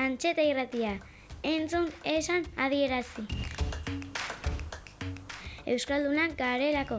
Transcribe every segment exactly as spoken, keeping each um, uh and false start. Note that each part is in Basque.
Antxeta Irratia, entzun esan adierazi. Euskaldunak garelako.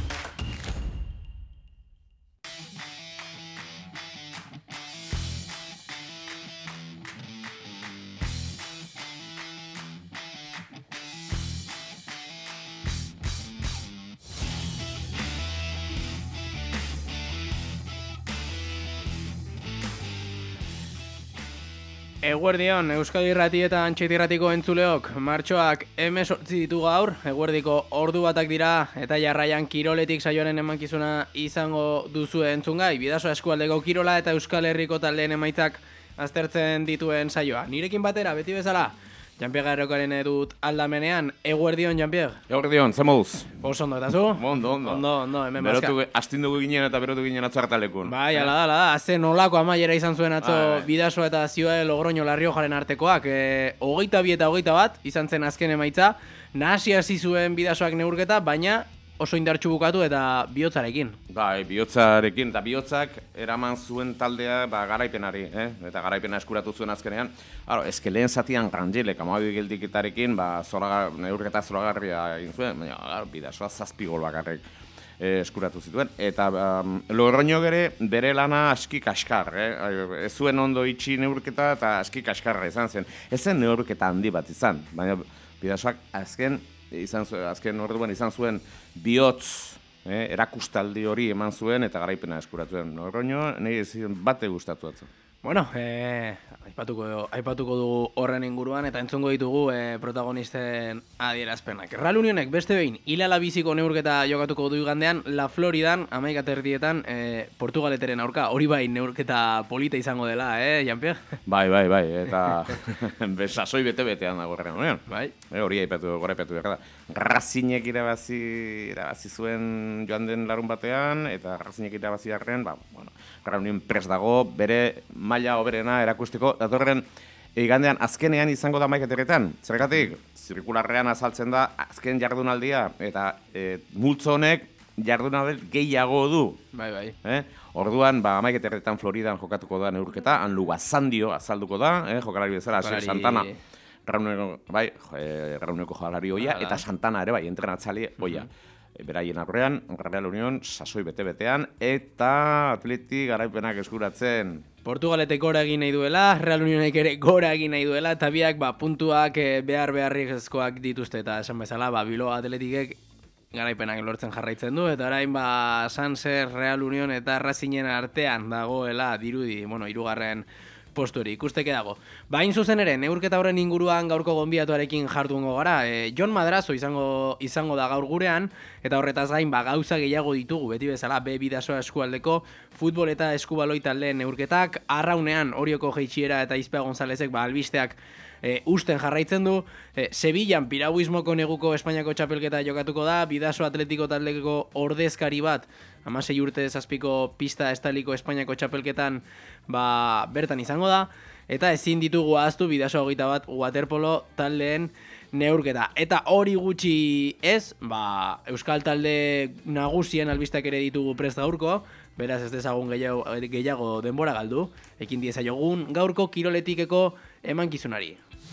Eguerdion, Euskadi Irrati eta Antxeta Irratiko entzuleok, martxoak hemezortzi ditu gaur, eguerdiko ordu batak dira, eta jarraian kiroletik saioaren emankizuna izango duzue entzungai, Bidasoa eskualdeko kirola eta Euskal Herriko taldeen emaitzak aztertzen dituen saioa. Nirekin batera, beti bezala, Jean-Pierre Garrokaren edut aldamenean, eguerdion, Jean-Pierre? Eguerdion, ze moduz? Oso ondo, eta zu? Ondo, ondo. Ondo, ondo, hemen bazka. Astindugu ginen eta berotu ginen atzo hartalekun. Bai, ala da, ala da, azte nolako amaiera izan zuen atzo bai, bai. Bidasoa eta Zioa Logroño Larriojaren artekoak. E, hogeita bi eta hogeita bat izan zen azken emaitza, nahasi hasi zuen Bidasoak neurketa, baina oso indartsu bukatu eta bihotzarekin. Bai, bihotzarekin, eta bihotzak eraman zuen taldea ba, garaipenari, eh? Eta garaipena eskuratu zuen azkenean. Haro, ezke lehen zatian Rangelek amabi geldiketarekin, ba, zoragar, neurketa zoragarria egin zuen, baina Bidasoa zazpi gol bakarrik eh, eskuratu zituen. Eta um, Logroño ere bere lana aski kaskar, eh? Ez zuen ondo itxi neurketa eta aski kaskarra izan zen. Ez zen neurketa handi bat izan, baina Bidasoak azken izan zuen, azken orduan izan zuen bihotz eh, erakustaldi hori eman zuen eta garaipena eskuratu zuen. Logroño nahi ezin bate gustatu atzo. Bueno, eh, aipatuko, aipatuko dugu horren inguruan eta entzungo ditugu eh, protagonisten adierazpenak. Real Unionek beste behin hilala biziko neurketa jokatuko du igandean La Floridan, hamaika terdietan eh, Portugaleteren aurka. Hori bai neurketa polita izango dela, eh, Jean-Pierre? Bai, bai, bai, eta sasoi bete-betean dago Real Union. Bai. E, hori aipatu, gora aipatu behar da. Razinek irabazi, irabazi zuen joan den larun batean, eta Razinek irabazi harren, ba, bueno, Real Union prest dago, bere maila oberena erakusteko, datorren igandean azkenean izango da maiketerretan. Zergatik, zirkularrean azaltzen da azken jardunaldia, eta e, multzo honek jardunaldi gehiago du. Bai, bai. Eh? Orduan, ba, maiketerretan Floridan jokatuko da neurketa, han Lubazandio azalduko da, eh? Jokalari bezala, Asier Santana, Rauneko, bai, Rauneko jokalari oia, eta Santana ere, bai, entrenatzali oia. Beraien aurrean, Real Union, sasoi bete-betean, eta Atleti garaipenak eskuratzen. Portugaletek gora egin nahi duela, Real Unionek ere gora egin nahi duela, eta biak ba, puntuak e, behar beharrizkoak dituzte, eta esan bezala, ba, Bilbao Atletikek garaipenak lortzen jarraitzen du, eta orain ba, Sanser, Real Union eta Racingen artean dagoela dirudi, bueno, hirugarren posturi, ikusteke dago. Bain zuzen ere, neurketa horren inguruan gaurko gonbidatuarekin jardungo gara. E, Jon Madrazo izango, izango da gaur gurean, eta horretaz gain ba, gauza gehiago ditugu, beti bezala, B Bidasoa eskualdeko futbol eta eskubaloi taldeen neurketak, Arraunean, Orioko Jeitsiera eta Izpea Gonzalezek ba, albisteak e, usten jarraitzen du, e, Sevillan piragüismoko neguko Espainiako txapelketa jokatuko da, Bidasoa Atletiko taldeko ordezkari bat, hamasei urte zazpiko pista estaliko Espainiako txapelketan ba, bertan izango da, eta ezin ditugu ahaztu Bidasoa hogeita bat waterpolo taldeen neurketa. Eta hori gutxi ez, ba, Euskal talde nagusien albisteak ere ditugu prest gaurko, beraz ez dezagun gehiago, gehiago denbora galdu, ekin diezaiogun gaurko kiroletikeko emankizunari.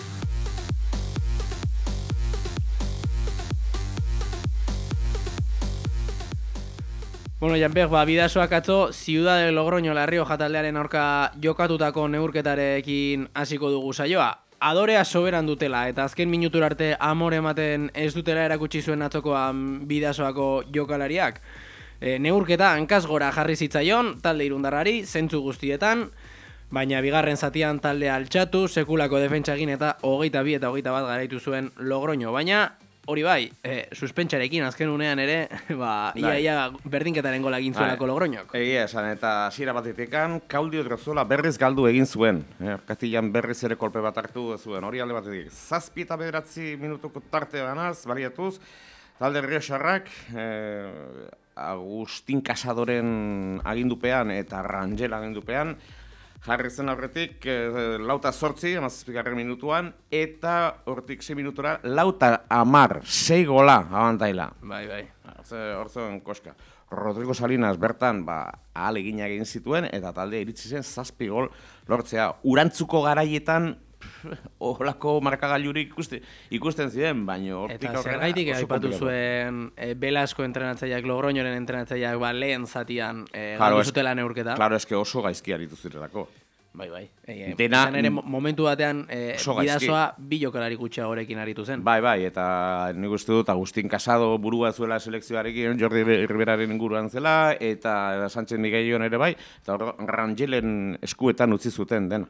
Bueno, Jean-Pierre, ba, Bidasoak atzo Ciudad de Logroño Larrioja taldearen aurka jokatutako neurketarekin hasiko dugu saioa. Adorea soberan dutela eta azken minutura arte amore ematen ez dutela erakutsi zuen atzokoan Bidasoako jokalariak. E, neurketa hankaz gora jarri zitzaion talde irundarrari, zentzu guztietan, baina bigarren zatian talde altxatu, sekulako defentsa egin eta hogeita bi eta hogeita bat garaitu zuen Logroño, baina hori bai, e, suspentsarekin azken unean ere, ba, ia, ia berdinketaren gola egin zuelako Logroñok. Egia esan, eta hasiera batetekan, Claudio Odriozola berriz galdu egin zuen. Eh, Kastilan berriz ere kolpe bat hartu zuen, hori alde batetik. Zazpi eta bederatzi minutuko tarte banaz, baliatuz, talde Rioxarrak, eh, Agustin Casadoren agindupean eta Rangel agindupean, jarri zen aurretik, e, lauta zortzi, amazazpigarren minutuan, eta hortik sei minutura, lauta amar, sei gola abantaila. Bai, bai. Hor zen koska. Rodrigo Salinas bertan, ba, ahal egin egin zituen, eta taldea iritsi zen zazpi gol lortzea. Urantzuko garaietan, Olako markagailurik ikusten, ikusten ziren, baina hortik Eta zergaitik aipatu zuen e, Belasko entrenatzaileak, Logroñoren entrenatzaileak, ba, lehen zatian e, Claro, galdu es- zutela neurketa. Claro, eske oso gaizki aritu zirelako. Bai, bai. E, Dena- izan ere, mo- momentu batean e, Oso gaizki. bidazoa bi jokalari gutxiagorekin aritu zen. Bai, bai, eta nik uste dut Agustin Casado burua zuela selekzioarekin, Jordi Riberaren inguruan zela, eta Sánchez Miguelion ere bai, eta hor Rangelen eskuetan utzi zuten dena.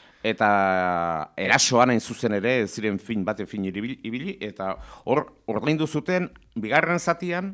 Eta erasoan hain zuzen ere, ez ziren fin bate fin ibili, ibili, eta hor ordaindu zuten, bigarren zatian,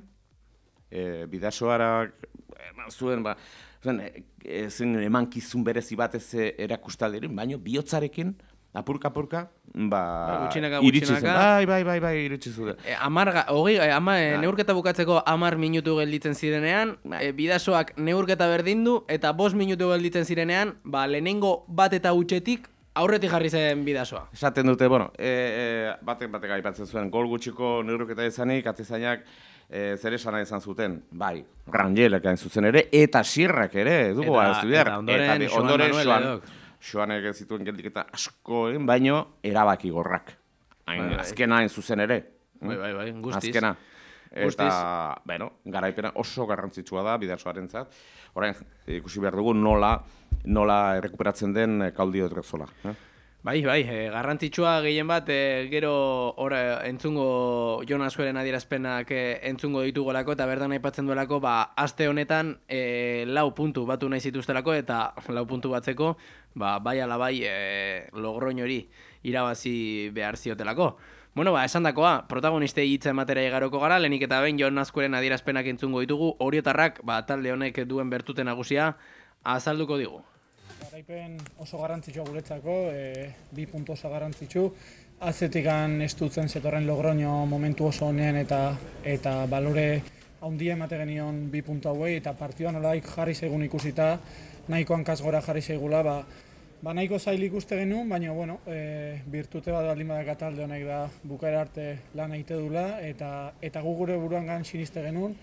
e, bidasoarak eman zuen, ba, zuen, e, zen emankizun berezi batez erakustalderin, baino bihotzarekin, apurka-apurka, ba, Ba, gutxinaka, iritsi zen. gutxinaka. Bai, bai, bai, bai, iritsi zuten. E, amar, ga- hogei, e, ama, e, Bai. neurketa bukatzeko amar minutu gelditzen zirenean, Bai. e, bidasoak neurketa berdin du, eta bost minutu gelditzen zirenean, ba, lehenengo bat eta hutsetik aurretik jarri zen bidasoa. Esaten dute, bueno, e, e, batek batek aipatzen zuen, gol gutxiko neurketa izanik, atezainak e, zer esana izan zuten, bai, Rangelek hain zuzen ere, eta Sierrak ere, dugu Eta- ahaztu behar. eta ondoren Eta bi- Joan ondoren Manuel Joan, Ledok. Joanek ez zituen geldiketa askoen, baino erabaki gorrak. Hain, Bai, bai. azkena hain zuzen ere. Bai, bai, bai, guztiz. Azkena. Guztiz. Eta, bueno, garaipena oso garrantzitsua da bidasoarentzat. Orain, ikusi behar dugu nola, nola errekuperatzen den Claudio Drexola. Eh? Bai, bai, e, garrantzitsua gehien bat, e, gero ora, entzungo Jon Azueren adierazpenak e, entzungo ditugolako, eta bertan aipatzen duelako, ba, aste honetan e, lau puntu batu nahi zituztelako, eta lau puntu batzeko, ba, bai ala bai e, Logroñori irabazi behar ziotelako. Bueno, ba, esan dakoa, protagonistei hitza ematera igaroko gara, lehenik eta behin Jon Azueren adierazpenak entzungo ditugu, oriotarrak, ba, talde honek duen bertute nagusia, azalduko digu. Garaipen oso garrantzitsua guretzako, e, bi puntu oso garrantzitsu. Atzetikan estutzen zetorren Logroño momentu oso honean eta eta balore handia emate genion bi puntu hauei, eta partioa nolaik jarri zaigun ikusita, nahiko hankaz gora jarri zaigula, ba, ba nahiko zail ikuste genuen, baina bueno, e, birtute bat baldin badaka talde honek da bukaera arte lan egite dula, eta eta gu gure buruan gan siniste genuen.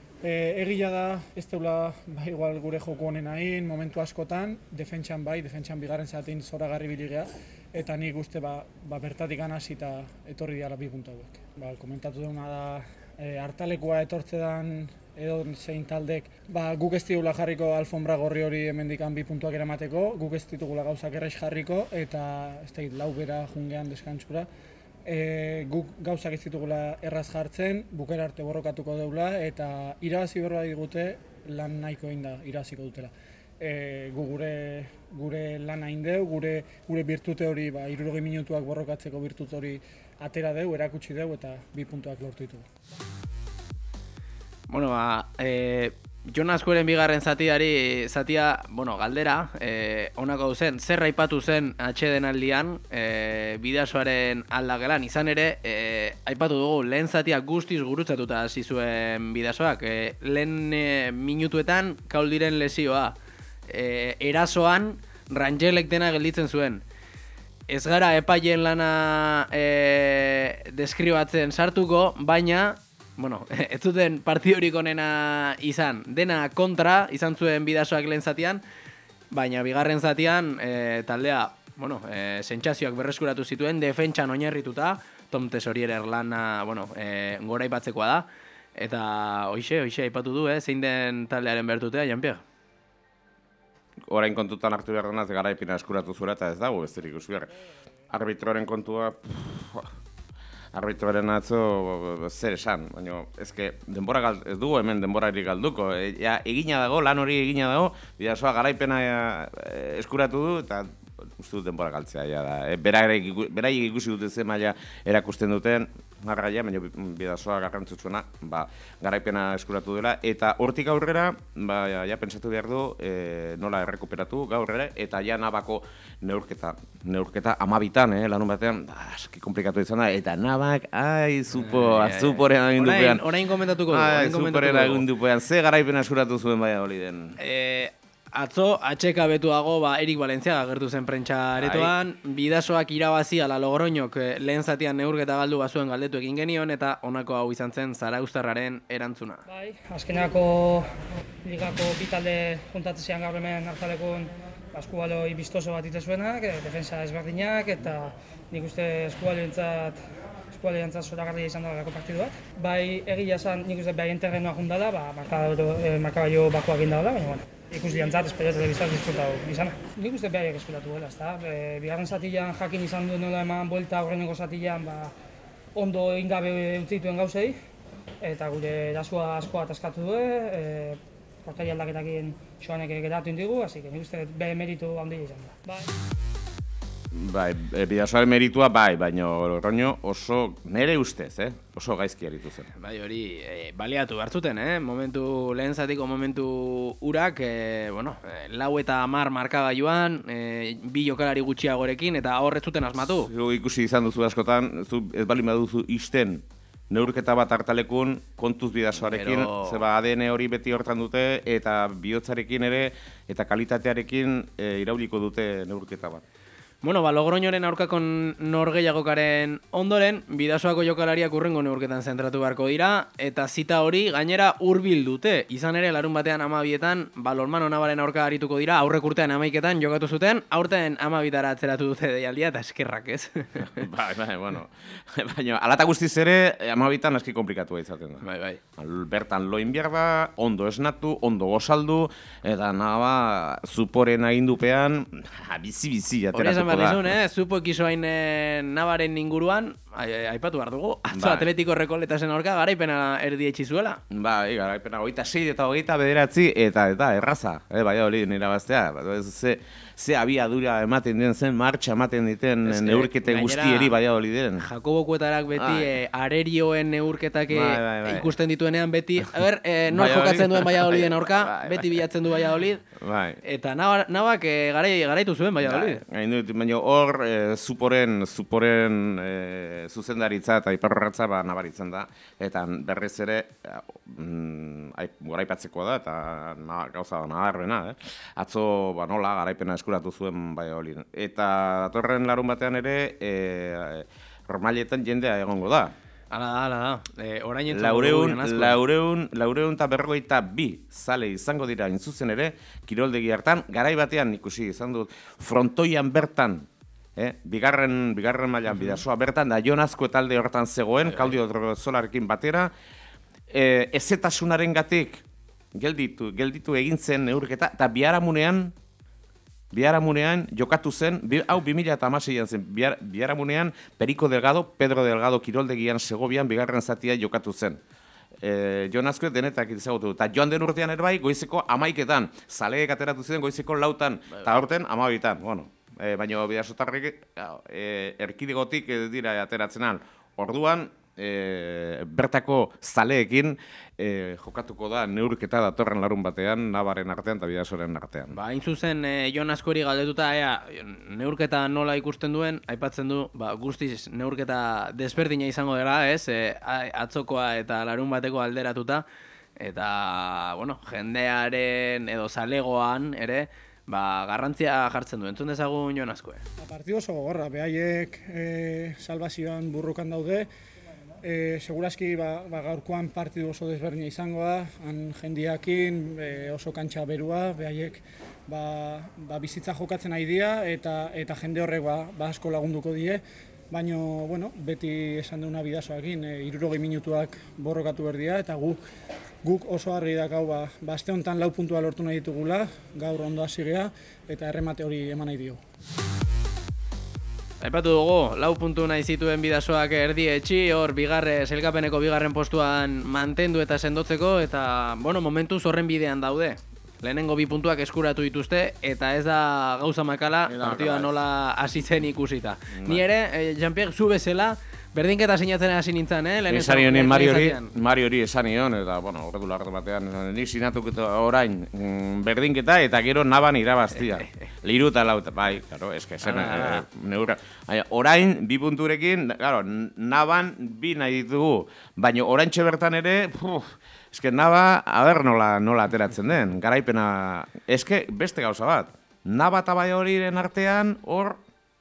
E, egia da, ez deula ba, igual gure joku honen hain, momentu askotan, defentsan bai, defentsan bigarren zatin zoragarri biligea, eta nik uste ba, ba bertatik hasi eta etorri diala bi puntu hauek. Ba, komentatu duguna da, e, hartalekua etortze dan edo zein taldek, ba, guk ez digula jarriko alfombra gorri hori hemendikan bi puntuak eramateko, guk ez ditugula gauzak erraiz jarriko, eta ez da, lau bera jungean deskantzura. E, guk gauzak ez ditugula erraz jartzen, bukera arte borrokatuko deula, eta irabazi berroa digute lan nahiko egin da irabaziko dutela. E, gu gure, gure lan hain deu, gure, gure birtute hori, ba, hirurogei minutuak borrokatzeko birtute hori atera deu, erakutsi deu, eta bi puntuak lortu ditugu. Bueno, ba, e, Jon Azueren bigarren zatiari, zatia, bueno, galdera, e, honako zen, zer aipatu zen atsedenaldian, e, bidasoaren aldagelan, izan ere, e, aipatu dugu, lehen zatia guztiz gurutzatuta hasi zuen bidasoak, e, lehen e, minutuetan Kauldiren lesioa, e, erasoan Rangelek dena gelditzen zuen. Ez gara epaileen lana e, deskribatzen sartuko, baina bueno, ez zuten partidurik onena izan. Dena kontra izan zuen bidasoak lehen zatian, baina bigarren zatian e, taldea, bueno, e, sentsazioak berreskuratu zituen, defentsan oinarrituta, Tom Tesorierer lana, bueno, e, gora aipatzekoa da, eta hoixe, hoixe aipatu du, eh, zein den taldearen bertutea, Jean-Pierre? Orain kontutan hartu behar denaz, garaipena eskuratu zuela, eta ez dago, ez dira ikusi behar. Arbitroaren kontua, pff, arbitroaren atzo zer esan, baina ezke denbora gal, ez dugu hemen denborari galduko. E, ja, egina dago, lan hori egina dago, bidasoa garaipena e, eskuratu du, eta uste dut denbora galtzea ja da. E, beraiek ikusi dute zen maila erakusten duten, marraia, baina bidasoa garrantzitsuena, ba, garaipena eskuratu dela, eta hortik aurrera, ba, ja, ja pentsatu behar du, e, nola errekuperatu gaur ere, eta ja nabako neurketa, neurketa amabitan, eh, lanun batean, da, aski komplikatu izan da, eta nabak, ai, zupo, azuporen agindupean. Orain, orain komentatuko du, Ai, orain komentatuko zuporen dugu. agindupean, ze garaipena eskuratu zuen baina hori den. E, atzo, atxeka betuago, ba, Erik Valenciaga agertu zen prentsa aretoan, bidasoak irabazi ala Logroñok eh, lehen zatian neurketa galdu bazuen galdetu egin genion, eta honako hau izan zen Zarauztarraren erantzuna. Bai, azkenako ligako bi talde juntatzen zian gaur hemen hartalekun eskubaloi bistoso bat itezuenak, e, defensa ezberdinak, eta nik uste eskubalioentzat eskubalioentzat zoragarria izan dalako partidu bat. Bai, egia esan, nik uste behaien terrenoa jundala, ba, markabailo bakoak egin dela, baina, bueno, ikusi diantzat, espero telebiztaz disfrutau izana. Nik uste behaiek eskuratu dela, ezta? E, bigarren zatian jakin izan du nola eman buelta aurreneko zatian, ba, ondo ingabe utzituen gauzei, eta gure erasua askoa ataskatu du, e, portari aldaketakin Joanek geratu indigu, así que nik uste behe meritu handia izan da. Bai. Bai, e, Bidasoaren meritua bai, baina Logroño oso nere ustez, eh? Oso gaizki aritu zen. Bai, hori e, baliatu hartzuten, eh? Momentu, lehen zatiko momentu urak, e, bueno, e, lau eta hamar markagailuan, e, bi jokalari gutxiagorekin, eta horrez zuten asmatu. Zu ikusi izan duzu askotan, zu ez bali baduzu isten neurketa bat hartalekun kontuz Bidasoarekin, Pero... zeba A D N hori beti hortan dute, eta bihotzarekin ere, eta kalitatearekin e, irauliko dute neurketa bat. Bueno, ba, Logroñoren aurkako norgehiagokaren ondoren, Bidasoako jokalariak urrengo neurketan zentratu beharko dira, eta zita hori gainera hurbil dute. Izan ere, larun batean amabietan, ba, Lormano Navaren aurka arituko dira, aurrek urtean amaiketan jokatu zuten, aurten amabitara atzeratu dute deialdia, eta eskerrak ez. Bai, bai, bueno. Baina, alata guztiz ere, amabitan aski komplikatua izaten da. Bai, bai. Bertan loin behar da, ondo esnatu, ondo gozaldu, eta naba, zuporen agindupean, bizi-bizi ateratuko. Dizun, eh? Zupo ekizoain Navaren inguruan, aipatu behar dugu, atzo Bai. Atletico Rekoletasen aurka garaipena erdietxi zuela. Bai, garaipena hogeita sei eta hogeita bederatzi, eta eta erraza, eh, bai hori nire baztea. Ze, ze abiadura ematen den zen, martxa ematen diten Ez, neurkete gainera, guztieri bai hori diren. Jakobo Kuetarak beti Bai. eh, arerioen neurketak eh, Bai, bai, bai. ikusten dituenean beti, a ber, eh, nor Valladolid. jokatzen duen Valladoliden aurka, Bai, bai. beti bilatzen du Valladolid, Bai. eta Nava- Navak eh, garai, garaitu zuen Valladolid. Gain dut, baina hor, e, zuporen, zuporen e, zuzendaritza eta iparrorratza ba, nabaritzen da. Eta berriz ere, mm, goraipatzekoa da, eta na, gauza nabarrena, eh? Atzo, ba, nola, garaipena eskuratu zuen bai hori. Eta datorren larun batean ere, e, Romailetan jendea egongo da. Hala da, hala da. E, orain entzun Laureun, dugu asko. laureun, laureun eta berrogeita bi zale izango dira intzuzen ere, kiroldegi hartan, garai batean ikusi izan dut, frontoian bertan, eh? bigarren, bigarren mailan Bidasoa bertan, da Jon Azkue talde hortan zegoen, Klaudio Drozolarekin batera, eh, ezetasunaren gatik, gelditu, gelditu egin zen neurketa, eta biharamunean, Biharamunean jokatu zen, bi, hau bi mila hamaseian zen, bihar, biharamunean Perico Delgado, Pedro Delgado kiroldegian Segobian bigarren zatia jokatu zen. E, Jon Azkue denetak izagutu. Eta joan den urtean ere bai, goizeko amaiketan, zaleek ateratu ziren goizeko lautan, eta aurten amabitan. Bueno, e, baina Bidasotarrek e, erkidegotik e, dira ateratzen al. Orduan, e, bertako zaleekin e, jokatuko da neurketa datorren larun batean, Navaren artean eta Bidasoren artean. Ba, hain zuzen, e, Jon Azkueri galdetuta, ea, neurketa nola ikusten duen, aipatzen du, ba, guztiz neurketa desberdina izango dela, ez, e, atzokoa eta larun bateko alderatuta, eta, bueno, jendearen edo zalegoan ere, ba, garrantzia jartzen du. Entzun dezagun Jon Azkue. Partidu oso gogorra, behaiek e, salvazioan burrukan daude, E, seguraski ba, ba, gaurkoan partidu oso desberdina izango da, han jendiakin e, oso kantxa berua, behaiek ba, ba, bizitza jokatzen nahi dira eta, eta jende horrek ba, ba asko lagunduko die, baina bueno, beti esan duguna Bidasoakin, e, hirurogei minutuak borrokatu behar dira, eta gu, guk oso argi dakau ba, ba aste honetan lau puntua lortu nahi ditugula, gaur ondo hasi gea, eta erremate hori eman nahi diogu. Aipatu dugu, lau puntu nahi zituen Bidasoak erdietxi, hor bigarre, sailkapeneko bigarren postuan mantendu eta sendotzeko, eta, bueno, momentuz horren bidean daude. Lehenengo bi puntuak eskuratu dituzte, eta ez da gauza makala, partidua nola hasi zen ikusita. Ni ere, eh, Jean-Pierre, zu bezala, berdinketa sinatzen hasi nintzen, eh? Esani honen Mari hori, Mari hori esani hon, eta, bueno, horretu lardo batean, nik sinatuk orain mm, berdinketa, eta gero Navan irabaztia. Liru eta lauta, bai, claro, eske, zen, e, neurra. Orain, bi punturekin, claro, Navan bi nahi ditugu, baina oraintxe bertan ere, puf, eske, Nava, aber nola, nola ateratzen den, garaipena, eske, beste gauza bat, Nava eta Valladoliden artean, hor,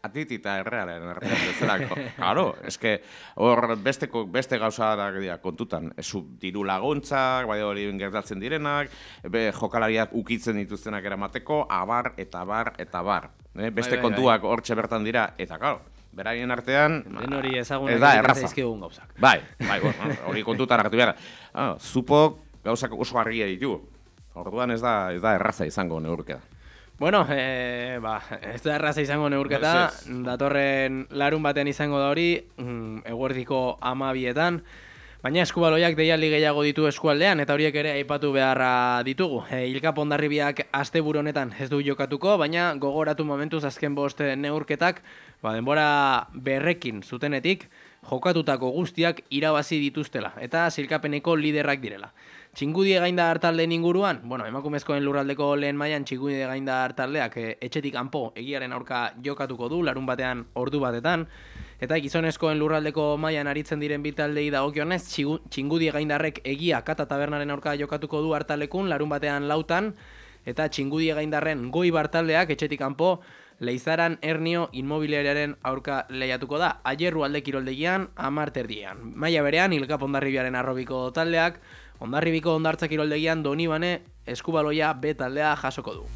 Atitita errealen errealen bezalako. Claro, eske hor besteko beste gauza da dira kontutan. Zu diru laguntzak, bai hori gertatzen direnak, be jokalariak ukitzen dituztenak eramateko, abar eta bar eta bar. Eh? Beste bai, kontuak hortxe bertan dira eta claro, beraien artean Den hori ez ezagunak da egiten erraza. zaizkigun gauzak. Bai, bai, bueno, hori kontutan hartu behar. Ah, zupok gauzak oso argia ditu. Orduan ez da, ez da erraza izango neurketa. Bueno, e, ba, ez da erraza izango neurketa, Ez, ez. datorren larun batean izango da hori, mm, eguerdiko amabietan, baina eskubaloiak deialdi gehiago ditu eskualdean, eta horiek ere aipatu beharra ditugu. E, Ilka Hondarribiak asteburu honetan ez du jokatuko, baina gogoratu momentuz azken bost neurketak, ba, denbora berrekin zutenetik, jokatutako guztiak irabazi dituztela, eta zilkapeneko liderrak direla. Txingudi Egaindar taldeen inguruan, bueno, emakumezkoen lurraldeko lehen mailan Txingudi Egaindar taldeak e, etxetik kanpo egiaren aurka jokatuko du, larun batean ordu batetan, eta gizonezkoen lurraldeko mailan aritzen diren bi taldei dagokionez, Txingudi Egaindarrek egia kata tabernaren aurka jokatuko du hartalekun, larun batean lautan, eta Txingudi Egaindarren goi bartaldeak etxetik kanpo Leizaran Ernio inmobiliariaren aurka lehiatuko da, Aierru alde kiroldegian, hamar terdian. Maila berean, Ilka Hondarribiaren arrobiko taldeak, Hondarribiko Hondartza kiroldegian Donibane eskubaloia B taldea jasoko du.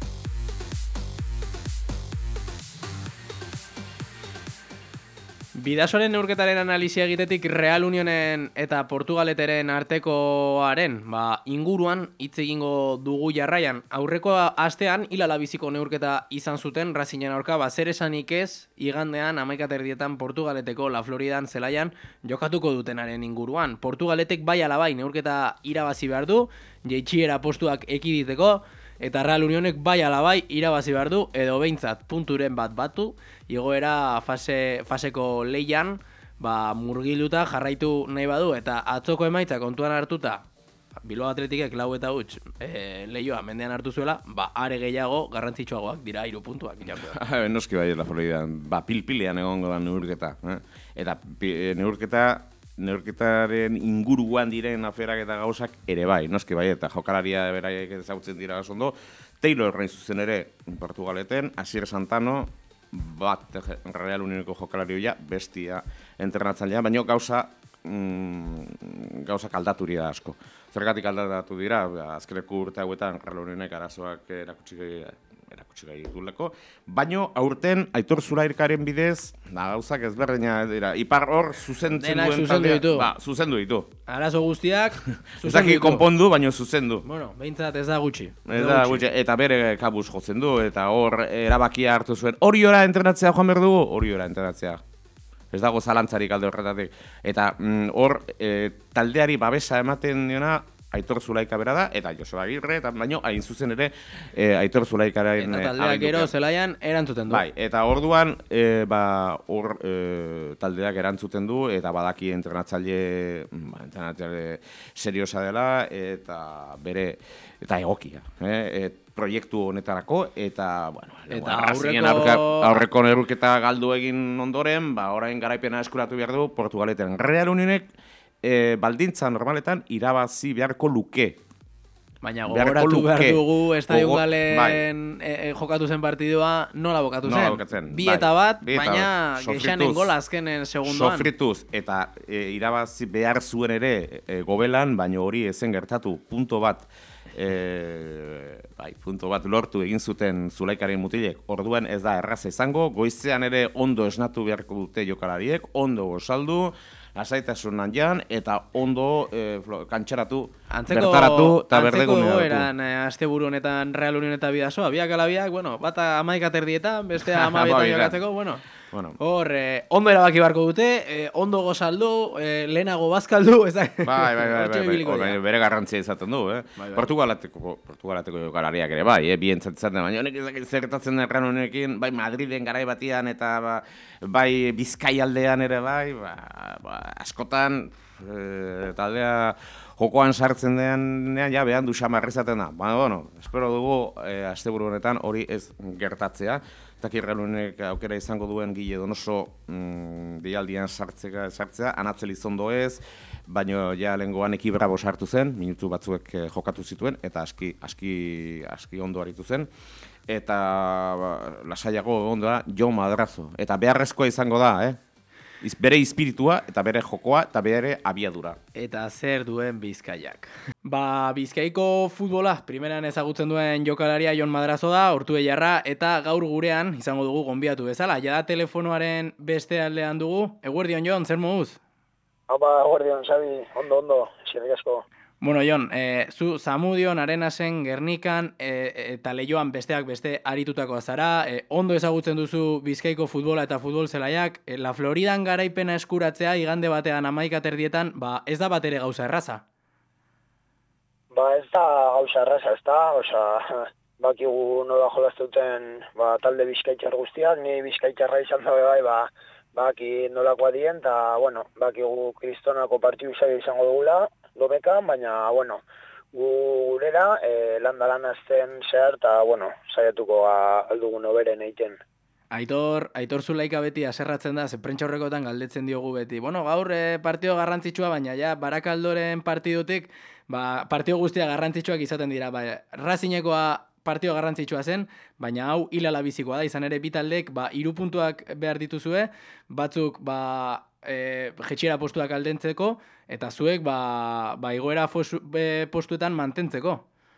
Bidasoren neurketaren analisia egitetik Real Unionen eta Portugaleteren artekoaren ba, inguruan hitz egingo dugu jarraian. Aurreko astean hilala biziko neurketa izan zuten Racingen aurka, ba, zer esanik ez igandean hamaika terdietan Portugaleteko La Floridan zelaian jokatuko dutenaren inguruan. Portugaletek bai ala bai neurketa irabazi behar du, jeitsiera postuak ekiditeko, eta Real Unionek bai ala bai irabazi behar du, edo behintzat punturen bat batu, igoera fase, faseko leian, ba, murgiluta jarraitu nahi badu, eta atzoko emaitza kontuan hartuta, Bilbao Athleticek lau eta huts e, lehioa mendean hartu zuela, ba, are gehiago garrantzitsuagoak dira hiru puntuak. Noski bai, La Floridan, ba, pilpilean egongo da neurketa. Eh? Eta pi, neurketa, neurketaren inguruan diren aferak eta gauzak ere bai, noski bai, eta jokalaria beraiek ezagutzen dira gazondo. Taylor rein zuzen ere Portugaleten, Asier Santano, bat Real Unioneko jokalarioia, bestia entrenatzailea, baina gauza mm, gauzak aldatu dira asko. Zergatik aldatu dira, azkeneko urte hauetan Real Unionek arazoak erakutsi erakutsi gai dituleko, baino aurten Aitor Zulairkaren bidez, da gauzak ezberdina dira. Ipar hor zuzentzen Denak duen zuzendu taldea, ditu. Ba, zuzendu ditu. Arazo guztiak Ez zuzendu daki ditu. konpondu, baino zuzendu. Bueno, behintzat ez da gutxi. Ez da, gutxi, eta bere kabuz jotzen du, eta hor erabakia hartu zuen. Horiora entrenatzea joan behar dugu? Horiora entrenatzea. Ez dago zalantzarik alde horretatik. Eta mm, hor e, taldeari babesa ematen diona Aitor Zulaika bera da, eta Joseba Agirre, eta baino hain zuzen ere e, Aitor Zulaikaren Eta taldeak gero zelaian erantzuten du. Bai, eta orduan e, ba, hor e, taldeak erantzuten du, eta badaki entrenatzaile, ba, entrenatzaile seriosa dela, eta bere, eta egokia. Eh? E, proiektu honetarako, eta, bueno, Eta Racingen aurreko- aurka- aurreko neurketa galdu egin ondoren, ba, orain garaipena eskuratu behar du Portugaleten. Real Unionek e, baldintza normaletan irabazi beharko luke. Baina Beharko gogoratu behar luke. dugu Estadio Gogo- Galen e, e, jokatu zen partidua nola bokatu zen. Nola bokatzen, Bi bai. eta bat, Bi eta baina bat. Sofrituz. geixanen gola azkenen segundoan. Sofrituz, eta e, irabazi behar zuen ere e, gobelan, baina hori ezen gertatu, punto bat, e, bai, punto bat lortu egin zuten Zulaikaren mutilek. Orduan ez da erraza izango, goizean ere ondo esnatu beharko dute jokalariek, ondo gosaldu, lasaitasunan jan, eta ondo e, flo, kantxaratu, Antzeko, bertaratu, eta antzeko berdegunearatu. egoeran e, asteburu honetan Real Union eta Bidasoa, biak ala biak, bueno, bata amaika terdietan, bestea amabietan Amabitan. jokatzeko, bueno, Bueno. hor, eh, ondo erabaki barko dute, eh, ondo gozaldu, eh, lehenago bazkaldu, ez da? Bai, bai, bai, Hortxe bai, ibiliko bai, dira. bere garrantzia izaten du, eh? Bai, bai. Portugalateko, Portugalateko jokalariak ere bai, eh? Bien zatzaten, baina honek ezak zertatzen erran honekin, bai Madriden garai batian eta ba, bai Bizkaialdean ere bai, ba, ba, askotan e, taldea jokoan sartzen denean, ja, behan du xamar izaten da. Baina, bueno, espero dugu, e, asteburu honetan hori ez gertatzea. Eta Realunek aukera izango duen Gile Donoso mm, deialdian sartzea, sartzea, Anatzeli zondo ez, baina ja lehengoan Eki Bravo sartu zen, minutu batzuek eh, jokatu zituen, eta aski, aski, aski ondo aritu zen. Eta ba, lasaiago ondo da, Jo Madrazo. Eta beharrezkoa izango da, eh? Iz, bere espiritua, eta bere jokoa, eta bere abiadura. Eta zer duen Bizkaiak. Ba, Bizkaiko futbola, primeran ezagutzen duen jokalaria Jon Madrazo da, Ortue jarra, eta gaur gurean, izango dugu gonbiatu bezala. Jada telefonoaren beste aldean dugu. Eguerdion, Jon, zer moduz? Haupa, eguerdion, Xabi, ondo, ondo, eskerrik asko. Bueno, Jon, e, zu Zamudion, Arenasen, Gernikan e, eta Leioan besteak beste aritutakoa zara, e, ondo ezagutzen duzu Bizkaiko futbola eta futbol zelaiak, e, La Floridan garaipena eskuratzea igande batean hamaika terdietan, ba, ez da bat ere gauza erraza. Ba, ez da gauza erraza, ez da, oza, bakigu nola jolaztuten ba, talde bizkaitxar guztiak, ni bizkaitxarra izan dabe bai, ba, baki nolakoa dien, eta, bueno, bakigu kristonako partiu izango dugula, domekan, baina, bueno, gurera, e, landa lan azten zehar, eta, bueno, saiatuko aldugun oberen egiten. Aitor, Aitor Zulaika beti aserratzen da, ze prentsa horrekotan galdetzen diogu beti. Bueno, gaur e, partio garrantzitsua, baina ja, Barakaldoren partidutik, ba, partio guztia garrantzitsuak izaten dira. Ba, Razinekoa partio garrantzitsua zen, baina hau hilala bizikoa da, izan ere bitaldek, ba, hiru puntuak behar dituzue, batzuk, ba, e, jetxiera postuak aldentzeko, eta zuek, ba, ba igoera fosu, be, postuetan mantentzeko.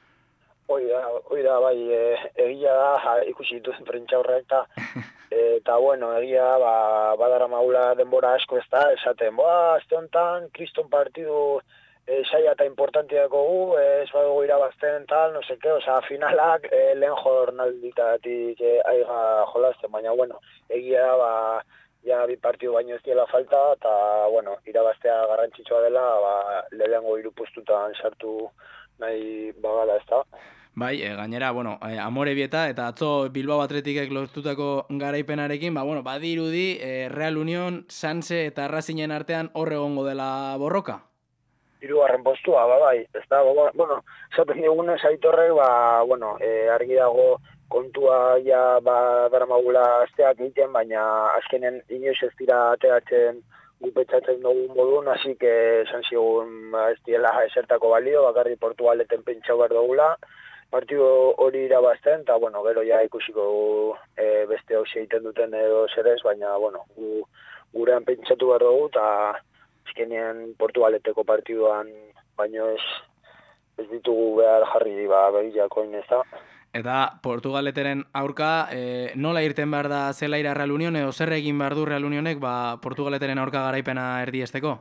Hoi da, hoi da, bai, e, egia da, ikusi dituen prentsa horrek, eta, eta, bueno, egia da, ba, badara maula denbora asko ez da, esaten, boa, azte honetan, kriston partidu e, saia eta importantiako gu, e, ez badugu irabazten, tal, no seke, oza, finalak, e, lehen jornalditatik e, aiga jolazten, baina, bueno, egia da, ba, ja, bi partidu baino ez diela falta, eta, bueno, irabaztea garrantzitsua dela, ba, lehengo hiru postutan sartu nahi bagala ez da. Bai, e, gainera, bueno, e, Amorebieta eta atzo Bilbao Atletikek lortutako garaipenarekin, ba, bueno, badirudi, e, Real Union, Sanse eta Racingen artean hor egongo dela borroka? Hirugarren postua, ba, bai, ez da, ba, bueno, esaten diogunez Aitorrek, ba, bueno, e, argi dago kontua ja, ba, daramagula asteak egiten, baina azkenen inoiz ez dira ateatzen gupetxatzen dugun modun, hasi que esan zigun ba, ez diela esertako balio, bakarri Portugaleten pentsau behar dugula, partidu hori irabazten, eta, bueno, gero ja ikusiko e, beste hau egiten duten edo zerez, baina, bueno, gu, gurean pentsatu behar dugu, eta azkenean Portugaleteko partiduan, baino ez, ez ditugu behar jarri ba, begiako inez da. Eta Portugaleteren aurka, e, nola irten behar da zelaira Real Union, edo zer egin behar du Real Unionek ba, Portugaleteren aurka garaipena erdiesteko?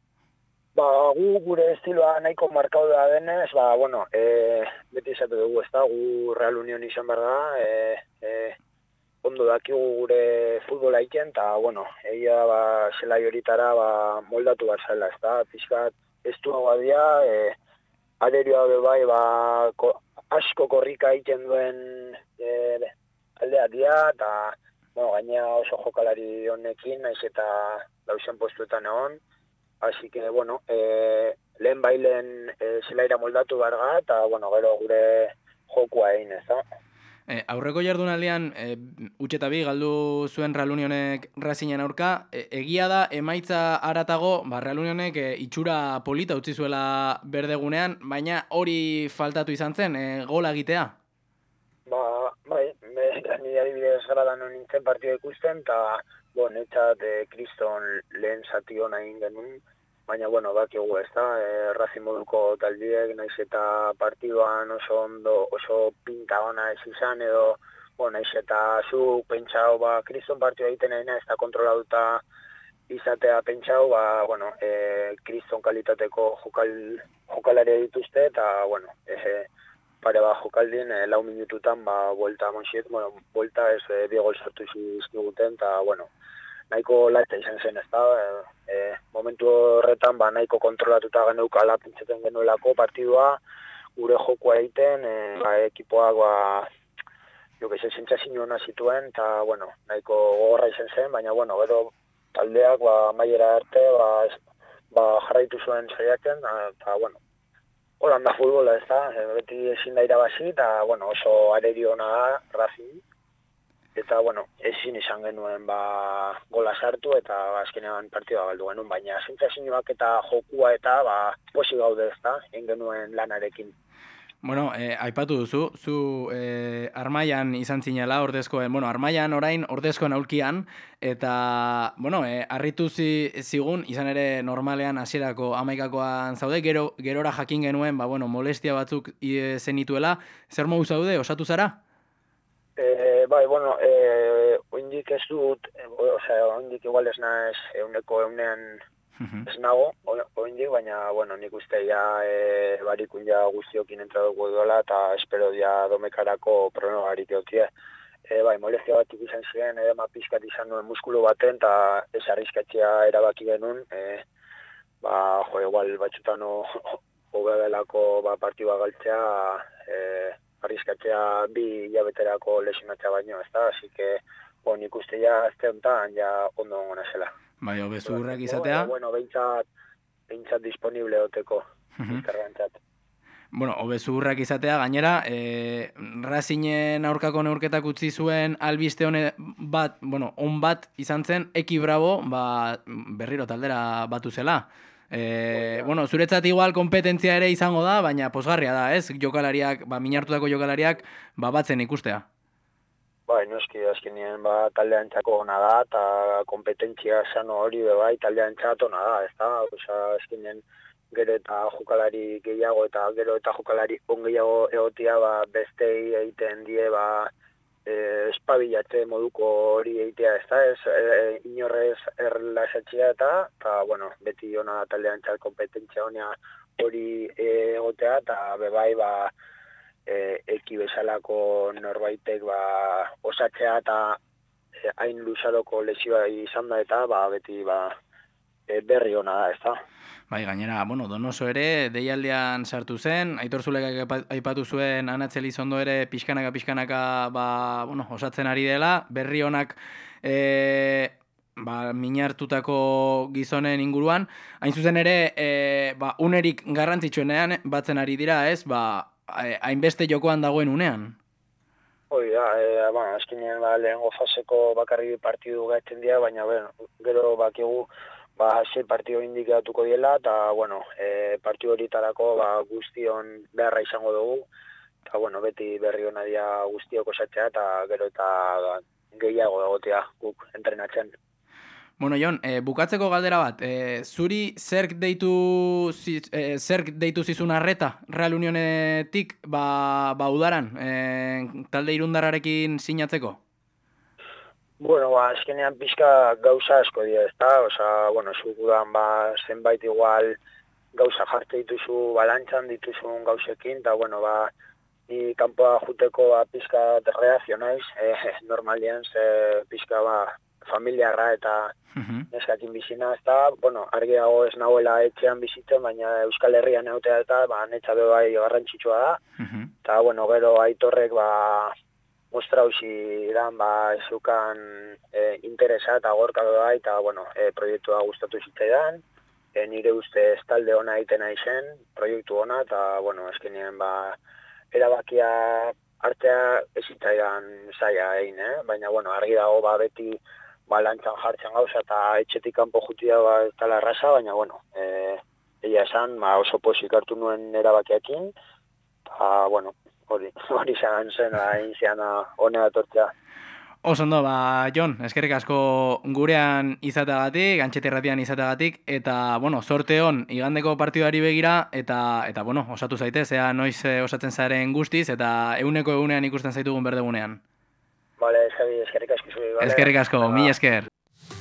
Ba, gu gure estiloa nahiko markau da denez, ba, bueno, e, beti esatu dugu ez da, gu Real Union izan behar da, e, e, ondo dakigu gure futbola iken, eta, bueno, egia ba, zelai horitara ba, moldatu behar zela, ez da, pixkat ez du hau adia, e, aderioa be bai, ba, ko, asko korrika egiten duen e, aldea dia, eta bueno, gainea oso jokalari honekin, naiz eta dauzen postuetan egon, hasi que, bueno, e, lehen bailen e, zelaira moldatu behar ga, eta, bueno, gero gure jokua egin, ez da. E, aurreko jardunaldian, e, utxeta bi galdu zuen Real Unionek Racingen aurka, e, egia da, emaitza aratago, ba, Real Unionek e, itxura polita utzi zuela berdegunean, baina hori faltatu izan zen, e, gola egitea? Ba, bai, ni adibidez gradan nintzen partida ikusten, eta, bon, etxat e, kriston lehen zati hona egin genuen, baina, bueno, bakigu ez da, e, Racing moduko taldiek, naiz eta partiduan oso ondo, oso pinta ona ez izan, edo, bueno, naiz eta zu pentsau, ba, kriston partidua egiten nahi ez da kontrolatuta izatea pentsau, ba, bueno, e, kriston kalitateko jokal, jokalarea dituzte, eta, bueno, e, pare ba jokaldien e, lau minututan, ba, buelta monsiet, bueno, buelta ez e, bi gol sartu izkiguten, eta, bueno, nahiko laita izan zen ez da, e, e, momentu horretan ba, nahiko kontrolatuta geneukala pentsatzen genuelako partidua, gure jokoa egiten, e, ba, ekipoak ba, jo que se sentsazio ona zituen, eta bueno, nahiko gogorra izan zen, baina bueno, gero taldeak ba, maiera arte ba, ba, jarraitu zuen saiatzen, eta bueno, Holanda futbola, ez da, e, beti ezin da irabazi, eta, bueno, oso arerio ona da, Racing. Eta, bueno, ezin izan genuen ba, gola sartu eta ba, azkenean partidua galdu genuen, baina sentsazioak eta jokua eta ba, posi gaude ez da, egin genuen lanarekin. Bueno, eh, aipatu duzu, zu eh, Armaian izan zinela, ordezkoen, bueno, Armaian orain ordezkoen aulkian, eta, bueno, eh, harritu zi, zigun, izan ere normalean hasierako hamaikakoan zaude, gero, gerora jakin genuen, ba, bueno, molestia batzuk e, zenituela, zer modu zaude, osatu zara? E, bai, bueno, e, oindik ez dut, e, osea, oindik igual ez naiz euneko eunean ez nago, oindik, baina, bueno, nik uste ja e, barikun ja guztiokin entraduko duela, eta espero dia domekarako pronogarik eutie. E, bai, molestia batik izan ziren, edema pizkat izan nuen muskulu baten, eta ez arriskatzea erabaki genuen, e, ba, jo, igual batxutan hobedelako ba, partidua galtzea, e, arriskatzea bi hilabeterako lesionatzea baino, ez da, así que, bon, nik uste ja azte honetan ja ondo gona zela. Bai, hobe zurrak izatea. Bueno, behintzat, behintzat disponible oteko, interrentzat. Bueno, hobe zurrak izatea, gainera, e, Racingen aurkako neurketak utzi zuen albiste hone bat, bueno, on bat izan zen, Eki Bravo, ba, berriro taldera batu zela. E, bueno, zuretzat igual kompetentzia ere izango da, baina posgarria da, ez? Jokalariak, ba, minartutako jokalariak, ba, batzen ikustea. Bai, noski, azkenean ba, taldeantzako ona da, eta kompetentzia sano hori bai taldeantzat ona da, ez da? Osa, azkenean gero eta jokalari gehiago eta gero eta jokalari on gehiago egotia ba, bestei egiten die ba, e, espabilatze moduko hori egitea, ez da? Ez, e, inorrez erlasatzea eta, eta, bueno, beti ona taldeantzat kompetentzia honia hori egotea, eta bebai ba, E, eki bezalako norbaitek ba, osatzea eta e, hain luzaroko lesioa izan da eta ba, beti ba, e, berri ona da, ez da? Bai, gainera, bueno, Donoso ere deialdean sartu zen, Aitor Zulekak aipatu zuen Anatze Elizondo ere pixkanaka pixkanaka ba, bueno, osatzen ari dela, berri onak e, ba, minartutako gizonen inguruan, hain zuzen ere e, ba, unerik garrantzitsuenean batzen ari dira, ez, ba, hainbeste jokoan dagoen unean. Hoi da, e, ba, azkenean ba, lehengo faseko bakarri partidu gaitzen dira, baina bueno, gero bakigu ba, sei partidu indikatuko diela, eta bueno, e, partidu horitarako ba, guztion beharra izango dugu, eta bueno, beti berri hona dira guztiok osatzea, eta gero eta gehiago egotea guk entrenatzen. Bueno, Jon, e, bukatzeko galdera bat, e, zuri zerk deitu, ziz, e, zerk deitu zizun arreta Real Unionetik ba, ba udaran, e, talde irundarrarekin sinatzeko? Bueno, ba, azkenean pixka gauza asko dira, ez da? Osa, bueno, zugudan ba, zenbait igual gauza jarte dituzu balantzan dituzun gauzekin, eta bueno, ba, ni kanpoa juteko ba, pixka reakzionaiz, e, normalian ze pixka ba, familiarra eta uh-huh. neskakin bizina, ez da, bueno, argiago ez nahuela etxean bizitzen, baina Euskal Herrian egotea eta, ba, netzabe bai garrantzitsua da, uh-huh. eta, bueno, gero Aitorrek, ba, mostrauzi iran, ba, ezukan e, interesa eta gorka bai, eta, bueno, e, proiektua gustatu zitzaidan, e, nire uste ez talde ona egiten zen, proiektu ona, eta, bueno, eskenean, ba, erabakia artea ezitzaidan zaila egin, eh? Baina, bueno, argi dago, ba, beti, balantzan jartzen gauza eta etxetik kanpo jutia ba, eta larraza, baina, bueno, e, egia esan, ba, oso pozik hartu nuen erabakiakin, eta, bueno, hori, hori zan zen, hain zian honea etortzea. Osondo, ba, Jon, eskerrik asko gurean izateagatik, Antxeterratian izateagatik, eta, bueno, sorte hon, igandeko partiduari begira, eta, eta bueno, osatu zaite, zea noiz osatzen zaren guztiz, eta euneko eunean ikusten zaitugun berdegunean. Vale, Javi, eskerrik asko zuri, vale? Eskerrik asko, mila esker.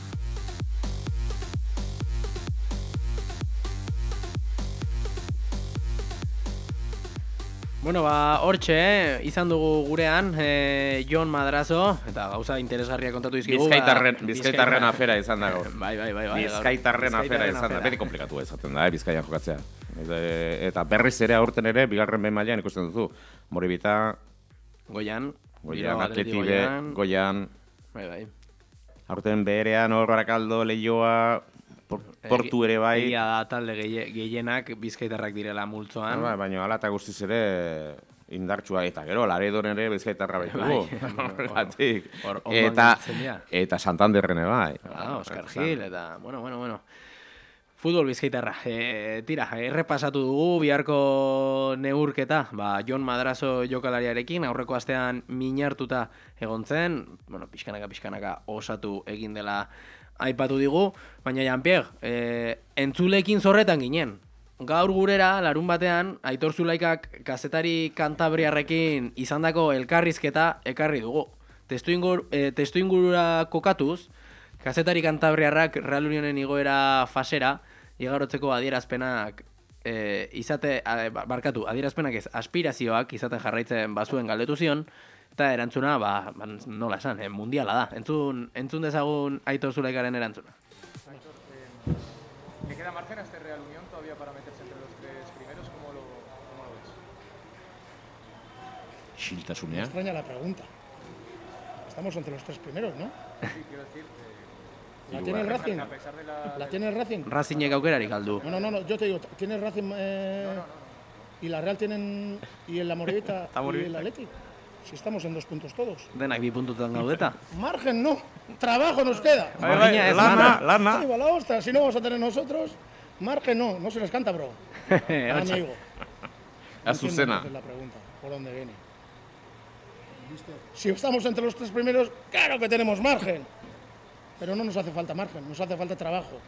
Bueno, ba, hortxe, eh? izan dugu gurean, eh, Jon Madrazo, eta gauza interesgarria kontatu izkigu. Bizkaitarren, bizkaitarren afera izan da gaur. Bai, bai, bai. bai bizkaitarren afera izan da, beti komplikatu ezaten da, eh, Bizkaian jokatzea. Eta berriz ere aurten ere, bigarren behin mailan ikusten duzu. Moribita, Goian, Goian, Atleti Goian, Goian. Bai, bai. Aurten beherean hor Barakaldo, Leioa, Portu ere bai. Egia da talde gehie- gehienak bizkaitarrak direla multzoan. Bai, baina hala eta guztiz ere indartsua eta gero Laredon ere bizkaitarra baitugu. Horregatik. Hor- ondo Eta gelditzen dira. eta Santanderren ere bai. Ah, Oscar Gil, eta, bueno, bueno, bueno. Futbol bizkaitarra. E, tira, errepasatu dugu biharko neurketa, ba, Jon Madrazo jokalariarekin, aurreko astean minartuta egon zen, bueno, pixkanaka, pixkanaka osatu egin dela aipatu digu, baina Jean-Pierre, e, entzulekin zorretan ginen. Gaur gurera, larun batean, Aitor Zulaikak kazetari kantabriarrekin izandako elkarrizketa ekarri dugu. Testu, ingur, e, testu ingurura kokatuz, kazetari kantabriarrak Real Unionen igoera fasera, igarotzeko adierazpenak e, izate, a, barkatu, adierazpenak ez, aspirazioak izaten jarraitzen bazuen galdetu zion, eta erantzuna, ba, ba nola esan, eh, mundiala da. Entzun, entzun dezagun Aitor Zulaikaren erantzuna. Aitor, eh, ¿le queda margen a este Real Unión todavía para meterse entre los tres primeros? ¿Cómo lo, cómo lo ves? Me Xiltasunean. extraña la pregunta. Estamos entre los tres primeros, ¿no? Sí, quiero decir, eh, ¿La tiene el Racing? a pesar de la... ¿La tiene el Racing? Racingek aukerarik galdu. No, no, no, no, yo te digo, ¿tiene el Racing eh, y la Real tienen y el La Moribeta y el Athletic? Si estamos en dos puntos todos. Denak bi puntutan gaudeta. Margen no, trabajo nos queda. Margina ez, lana, mana. lana. Ahí va la ostra, si no vamos a tener nosotros, margen no, no se les canta, bro. Amigo. A Azucena. Entonces la pregunta, ¿por dónde viene? Si estamos entre los tres primeros, claro que tenemos margen. Pero no nos hace falta margen, nos hace falta trabajo.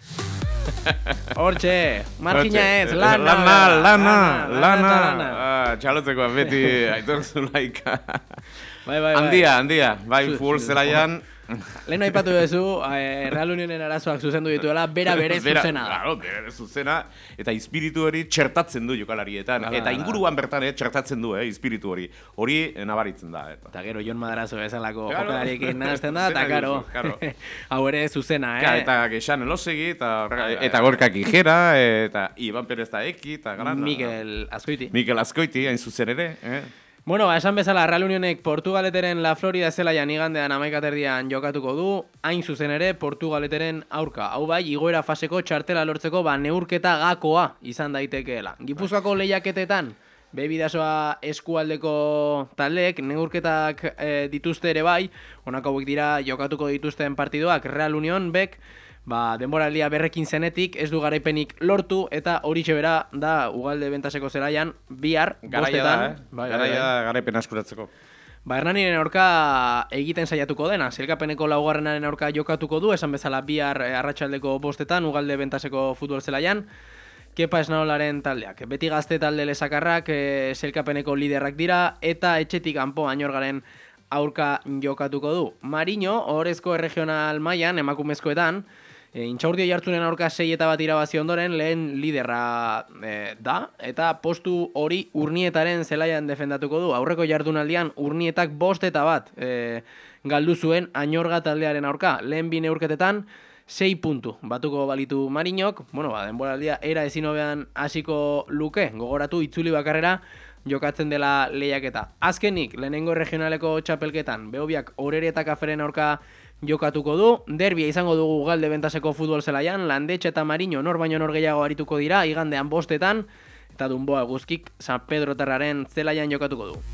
Hortxe, margina ez, lana. Lana, lana, lana. lana. Ah, txalotzekoa beti Aitor Zulaika. Bai, bai, bai. Handia, handia. Bai, Zu- futbol zu- zelaian. Lehen aipatu duzu, eh, Real Unionen arazoak zuzendu dituela, bera bere zuzena da. Claro, bere zuzena. Eta espiritu hori txertatzen du jokalarietan. Hala, Eta hala. inguruan bertan eh, txertatzen du, eh, espiritu hori. Hori eh, nabaritzen da. Eta. Eta gero Jon Madrazo bezalako Claro. jokalariekin nahazten da, eta Zuzena karo, diozu, claro. hau ere zuzena, eh? Ka, eta Gexan Elosegi, eta, bai, eta Gorka Kijera, eta Iban Perez da Eki, eta Grana. Mikel Azkoiti. Mikel Azkoiti, hain zuzen ere. Eh? Bueno, ba, esan bezala, Real Unionek Portugaleteren La Florida zelaian igandean amaikaterdian jokatuko du, hain zuzen ere Portugaleteren aurka. Hau bai, igoera faseko txartela lortzeko ba neurketa gakoa izan daitekeela. Gipuzkoako lehiaketetan, Bebidasoa eskualdeko taldeek neurketak e, dituzte ere bai, honako hauek dira jokatuko dituzten partidoak Real Union bek, ba, denboraldia berrekin zenetik ez du garaipenik lortu eta horixe bera da Ugalde Bentaseko zelaian bihar Garaia da, bostetan. eh? Bai, bai, Garaia bai. da garaipen askuratzeko. Ba, Hernaninen aurka egiten saiatuko dena, zelkapeneko laugarrenaren aurka jokatuko du, esan bezala bihar eh, arratsaldeko bostetan Ugalde Bentaseko futbol zelaian. Kepa Esnaolaren taldeak. Beti gazte talde lesakarrak e, zelkapeneko liderrak dira eta etxetik kanpo Añorgaren aurka jokatuko du. Mariño, Ohorezko erregional mailan emakumezkoetan, e, Intxaurdio jartzunen aurka sei eta bat irabazi ondoren lehen liderra e, da, eta postu hori Urnietaren zelaian defendatuko du. Aurreko jardunaldian Urnietak bost eta bat e, galdu zuen Añorga taldearen aurka. Lehen bi neurketetan, sei puntu batuko balitu Mariñok, bueno, ba, denboraldia era ezin hobean hasiko luke, gogoratu itzuli bakarrera jokatzen dela lehiaketa. Azkenik, lehenengo regionaleko txapelketan, Behobiak Orere eta Kaferen aurka jokatuko du, derbia izango dugu Ugalde Bentaseko futbol zelaian, Landetxe eta Mariño nor baino nor gehiago arituko dira, igandean bostetan, eta Dunboa Guzkik San Pedro Terraren zelaian jokatuko du.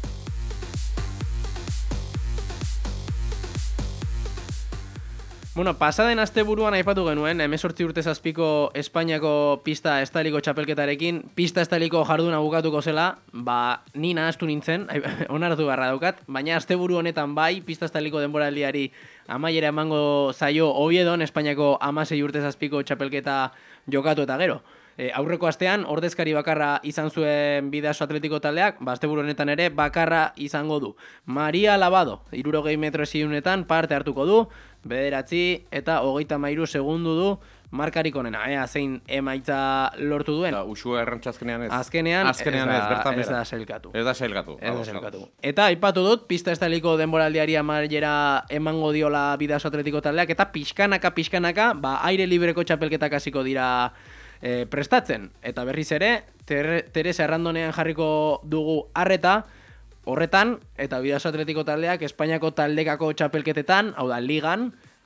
Bueno, pasaden asteburuan aipatu genuen, hemezortzi urte zazpiko Espainiako pista estaliko txapelketarekin, pista estaliko jarduna bukatuko zela, ba, ni nahaztu nintzen, onartu beharra daukat, baina asteburu honetan bai, pista estaliko denboraldiari amaiera emango zaio Oviedon, Espainiako hamasei urte zazpiko txapelketa jokatu eta gero. E, aurreko astean, ordezkari bakarra izan zuen Bidaso Atletiko taldeak, ba, asteburu honetan ere bakarra izango du. Maria Labado, hirurogei metro esiunetan parte hartuko du, bederatzi eta hogeita mairu segundu du markarik onena, ea zein emaitza lortu duen. Da, usua errantza azkenean ez. Azkenean, Azkenean ez, ez, da, bertan ez bera. da sailkatu. Ez da sailkatu. Ez da Ados, sailkatu. ados. Eta aipatu dut, pista estaliko denboraldiari amaiera emango diola Bidaso Atletiko taldeak, eta pixkanaka, pixkanaka, ba, aire libreko txapelketak hasiko dira e, prestatzen. Eta berriz ere, ter, Teresa Errandonean jarriko dugu arreta, horretan, eta Bidaso Atletiko taldeak Espainiako taldekako txapelketetan, hau da, ligan,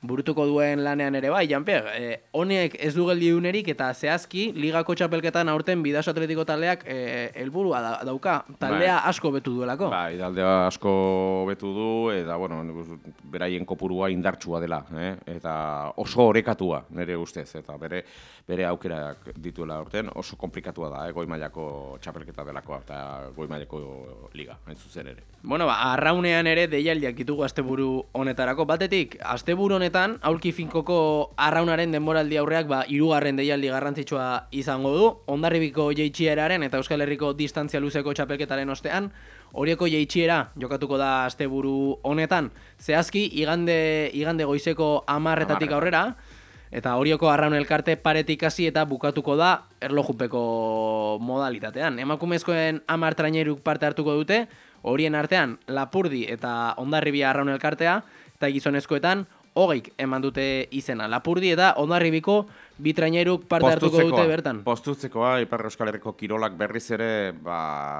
burutuko duen lanean ere bai, Janpier, eh, honek ez du geldi unerik eta zehazki ligako txapelketan aurten Bidaso Atletiko taldeak eh, helburua da, dauka, taldea Bai. asko betu duelako. Bai, taldea asko betu du, eta, bueno, beraien kopurua indartsua dela, eh? Eta oso orekatua, nire ustez, eta bere bere aukerak dituela aurten, oso komplikatua da, eh? Goi mailako txapelketa delakoa, eta goi mailako liga, hain zuzen ere. Bueno, ba, arraunean ere deialdiak ditugu asteburu honetarako. Batetik, asteburu honetan, aulki finkoko arraunaren denboraldi aurreak ba, hirugarren deialdi garrantzitsua izango du. Hondarribiko jeitxieraren eta Euskal Herriko distantzia luzeko txapelketaren ostean, Orioko jeitxiera jokatuko da asteburu honetan. Zehazki, igande, igande goizeko amarretatik aurrera, eta Orioko arraun elkarte paretik hasi eta bukatuko da erlojupeko modalitatean. Emakumezkoen hamar traineruk parte hartuko dute, horien artean Lapurdi eta Hondarribia arraun elkartea, eta gizonezkoetan hogeik eman dute izena. Lapurdi eta Hondarribiko bi traineruk parte hartuko dute bertan. Postutzekoa, Ipar Euskal Herriko kirolak berriz ere ba,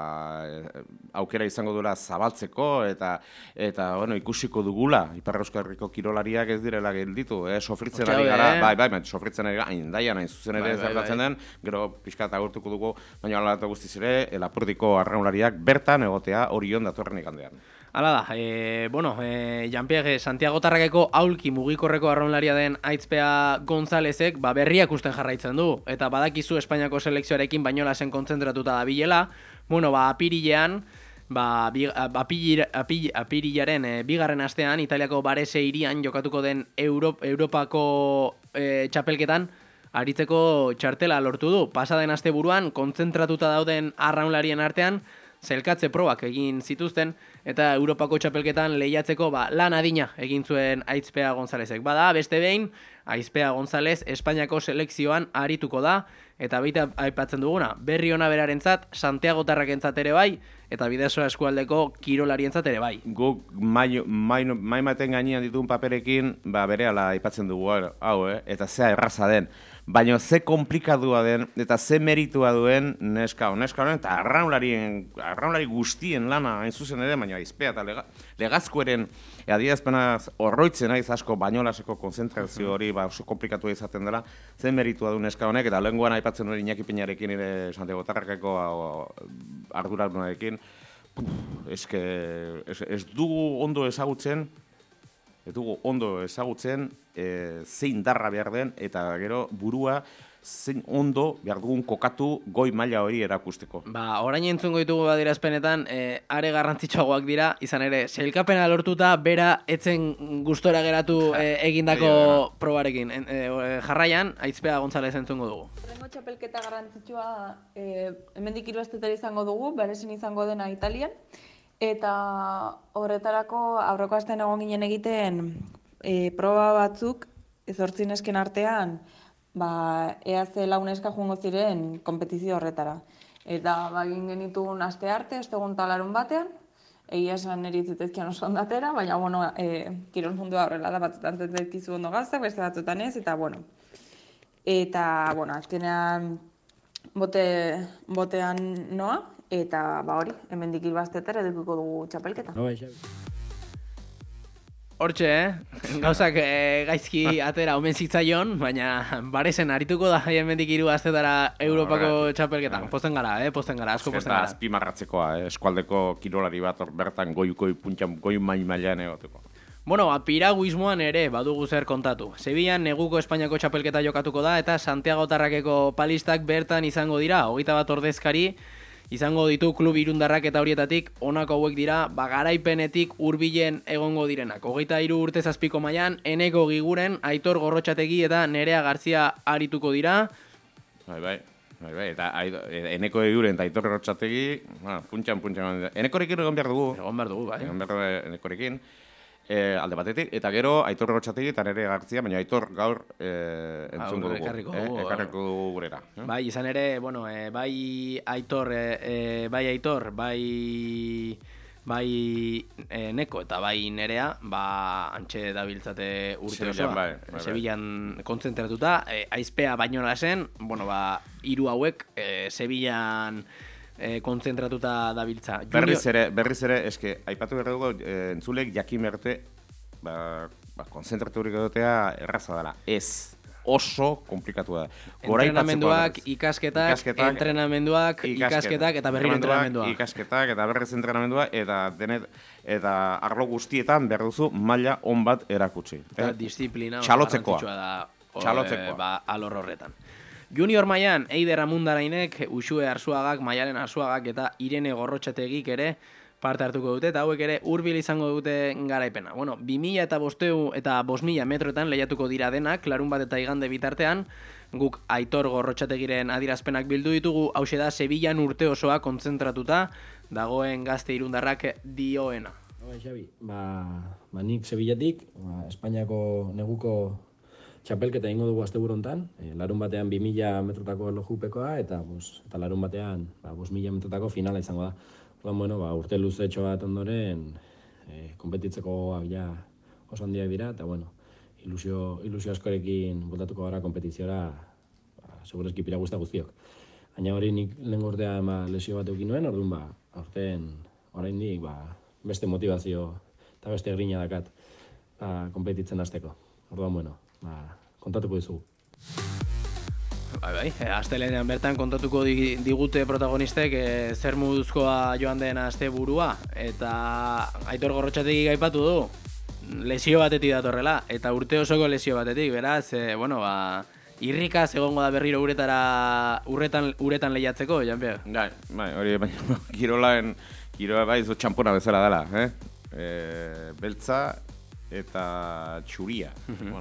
aukera izango duela zabaltzeko eta eta bueno, ikusiko dugula Ipar Euskal Herriko kirolariak ez direla gelditu, eh? Sofritzen ari gara, bai, bai, bai, sofritzen ari gara, Hendaian hain zuzen ere zertatzen den, gero pixka eta agurtuko dugu, baina hala eta guztiz ere, Lapurdiko arraunlariak bertan egotea Orion datorren igandean. Hala da, e, bueno, e, Janpierre Santiago Tarrakeko aulki mugikorreko arraunlaria den Aitzpea Gonzalezek ba, berriak usten jarraitzen du, eta badakizu Espainiako selekzioarekin Bainolasen kontzentratuta da bilela, bueno, ba, apirilean, ba, bi, apir, apir, apirilaren e, bigarren astean, Italiako Barese hirian jokatuko den Euro, Europako e, txapelketan, aritzeko txartela lortu du. Pasaden asteburuan kontzentratuta dauden arraunlarien artean, zelkatze probak egin zituzten, eta Europako txapelketan lehiatzeko ba, lan adina egin zuen Aitzpea Gonzalezek. Bada, beste behin, Aitzpea Gonzalez Espainiako selekzioan arituko da, eta baita aipatzen duguna, berri ona berarentzat, Santiago Tarrakentzat ere bai, eta Bidaso eskualdeko kirolarientzat ere bai. Guk mai, mai, mai maten gainean dituen paperekin, ba, berehala aipatzen dugu, hau, eh? Eta zea erraza den. Baina ze komplikadua den, eta ze meritua duen neska neska honen, eta arraunlarien, arraunlari guztien lana hain zuzen ere, baina Aitzpea eta lega, legazkoeren adierazpenaz horroitzen naiz asko Bainolaseko konzentrazio hori ba, oso komplikatua izaten dela, ze meritua du neska honek, eta lehengoan aipatzen hori Iñaki Peñarekin ere Santiago Tarrakeko arduradunarekin, eske, ez, ez dugu ondo ezagutzen, ez dugu ondo ezagutzen e, zein darra behar den, eta gero burua zein ondo behar dugun kokatu goi maila hori erakusteko. Ba, orain entzungo ditugu badirazpenetan, e, are garrantzitsuagoak dira, izan ere, sailkapena lortuta, bera etzen gustora geratu e, egindako probarekin. E, e, jarraian, Aitzpea Gonzalez entzungo dugu. Horrengo txapelketa garrantzitsua e, hemendik hiru asteetara izango dugu, Baresin izango dena Italian. Eta horretarako aurreko astean egon ginen egiten e, proba batzuk, zortzi nesken artean, ba, E A C lau neska joango ziren konpetizio horretara. Eta ba, egin genituen aste arte, ostegun talarun batean, egia esan niri zitezkian oso ondatera, baina bueno, e, kirol mundua horrela da, batzutan zitezkizu ondo gaztak, beste batzutan ez, eta bueno. Eta, bueno, azkenean bote, botean noa, eta ba hori, hemendik hiru asteetara edukiko dugu txapelketa. Hortxe, eh? Gauzak e, gaizki atera omen zitzaion, baina Baresen arituko da hemendik hiru asteetara Europako txapelketan. Posten gara, eh? Posten gara, asko posten gara. Azpimarratzekoa, eh? Eskualdeko kirolari bat bertan goiukoi puntxan, goi mailan egoteko. Bueno, piraguismoan ere badugu zer kontatu. Sevillan neguko Espainiako txapelketa jokatuko da, eta Santiago Tarrakeko palistak bertan izango dira, hogeita bat ordezkari, izango ditu klub irundarrak eta horietatik honako hauek dira ba, garaipenetik hurbilen egongo direnak. Hogeita hiru urte zazpiko mailan Eneko Giguren, Aitor Gorrotxategi eta Nerea Garzia arituko dira. Bai, bai, bai, bai. Eta Eneko Giguren eta Aitor Gorrotxategi, bueno, puntxan, puntxan. Enekorekin egon behar dugu. Egon behar dugu, bai. Egon behar dugu Enekorekin. E, alde batetik, eta gero Aitor Gorrotxategi eta Nerea Garzia, baina Aitor gaur e, entzungo dugu. Ekarriko dugu. Eh? Ekarriko dugu gurera. Eh? Bai, izan ere, bueno, e, bai Aitor, e, bai Aitor, bai... bai e, Neko eta bai Nerea, ba, antxe dabiltzate urte osoa. Bai, bai, Sevillan kontzentratuta, e, Aizpea Bainolasen, bueno, ba, hiru hauek, e, Sevillan e, kontzentratuta dabiltza. Berriz ere, berriz ere, eske, aipatu behar dugu, e, entzulek jakin berte, ba, ba, konzentraturik egotea erraza dela. Ez. Oso komplikatu da. Entrenamenduak, ikasketak, ikasketak, entrenamenduak, ikasketak eta berri entrenamendua. Ikasketak eta berriz entrenamendua eta denet eta arlo guztietan behar duzu maila on bat erakutsi. Eta eh? disiplina txalotzekoa. Da, o, txalotzekoa. E, ba, alor horretan. Junior mailan Eider Amundarainek, Uxue Arzuagak, Maialen Arzuagak eta Irene Gorrotxategik ere parte hartuko dute, eta hauek ere hurbil izango dute garaipena. Bueno, bi mila eta bostehun eta bost mila metroetan lehiatuko dira denak, larun bat eta igande bitartean, guk Aitor Gorrotxategiren adirazpenak bildu ditugu, hause da Sevillan urte osoa kontzentratuta, dagoen gazte irundarrak dioena. Bai, Xabi, ba, ba nik Sevillatik, ba, Espainiako neguko txapelketa ingo dugu asteburu hontan, e, larun batean bi mila metrotako erlojupekoa, eta, bos, eta larun batean ba, bost mila metrotako finala izango da. Bueno, ba, urte luzetxo bat ondoren e, konpetitzekoak ja oso handiak dira, eta bueno, ilusio, ilusio askorekin voltatuko gara kompetiziora, ba, segurazki pira guzta guztiok. Baina hori nik lehen urtean ba, lesio bat eukin nuen, orduan ba, aurten oraindik ba, beste motivazio eta beste grina dakat ba, kompetitzen hasteko. Orduan, bueno, ba, kontatuko dizugu. Bai, bai, e, astelehenean bertan kontatuko digute protagonistek e, zer moduzkoa joan den asteburua, eta Aitor Gorrotxategi aipatu du, lesio batetik datorrela, eta urte osoko lesio batetik, beraz, e, bueno, ba, irrikaz egongo da berriro uretara, uretan, uretan lehiatzeko, Jean-Pierre? Bai, bai, hori, baina, kirolaen, kirola bai, zo txampona bezala dela, eh? E, beltza eta txuria. Bueno,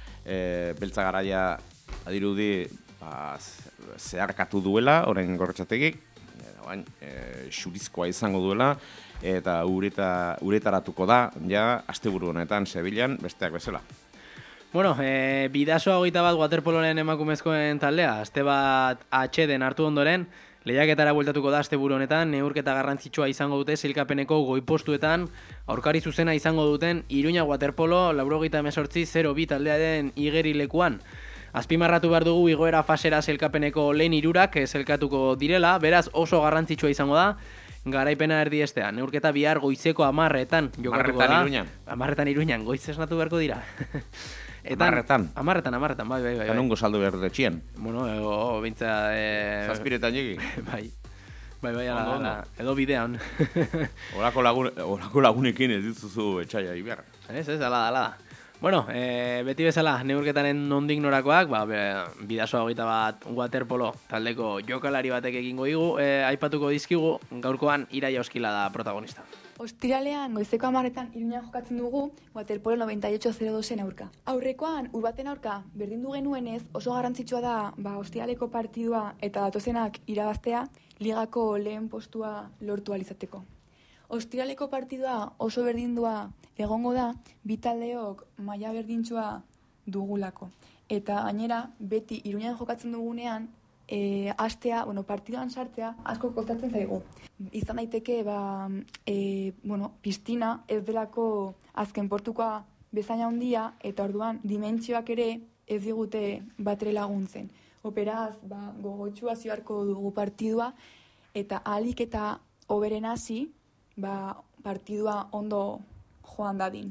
e, beltza garaia adirudi, ba, zeharkatu duela, orain Gorrotxategik, e, xurizkoa izango duela, eta ureta, uretaratuko da, ja, asteburu honetan Sevillan, besteak bezala. Bueno, e, bidasoa hogeita bat waterpoloren emakumezkoen taldea, aste bat atxeden hartu ondoren, lehiaketara bueltatuko da asteburu honetan, neurketa garrantzitsua izango dute sailkapeneko goipostuetan, aurkari zuzena izango duten Iruña Waterpolo, laurogeita hemezortzi zero bi taldearen igerilekuan. Azpimarratu behar dugu igoera fasera sailkapeneko lehen hirurak sailkatuko direla, beraz oso garrantzitsua izango da, garaipena erdiestean. Neurketa bihar goizeko amarretan jokatuko da. Amarretan Iruñan. Amarretan Iruñan, goiz esnatu beharko dira. Etan, amarretan. Amarretan, amarretan, bai, bai, bai. Eta nungo saldu behar dut etxien. Bueno, ego, bintza... E... Zazpiretan jegi. Bai, bai, bai, ala, ala, edo bidean. Olako lagun, lagunekin ez dituzu etxaia iber. Ez, ez, ala, ala. Bueno, e, beti bezala, neurketaren nondik norakoak, ba, bidasoa hogeita bat waterpolo taldeko jokalari batek egingo digu, e, aipatuko dizkigu, gaurkoan Iraia Oskila da protagonista. Ostiralean goizeko hamarretan Iruñan jokatzen dugu waterpolo noventa y ocho cero dosen aurka. Aurrekoan, urbaten aurka, berdindu genuenez, oso garrantzitsua da, ba, ostiraleko partidua eta datozenak irabaztea, ligako lehen postua lortu alizateko. Ostiraleko partidua oso berdindua egongo da, bi taldeok maila berdintsua dugulako. Eta gainera, beti Iruñan jokatzen dugunean, e, astea, bueno, partiduan sartzea asko kostatzen zaigu. Izan daiteke, ba, e, bueno, piztina ez delako azken portukoa bezain handia, eta orduan dimentsioak ere ez digute batre laguntzen. Operaz, ba, gogotxua zioarko dugu partidua, eta ahalik eta hoberen hasi, ba, partidua ondo joan dadin.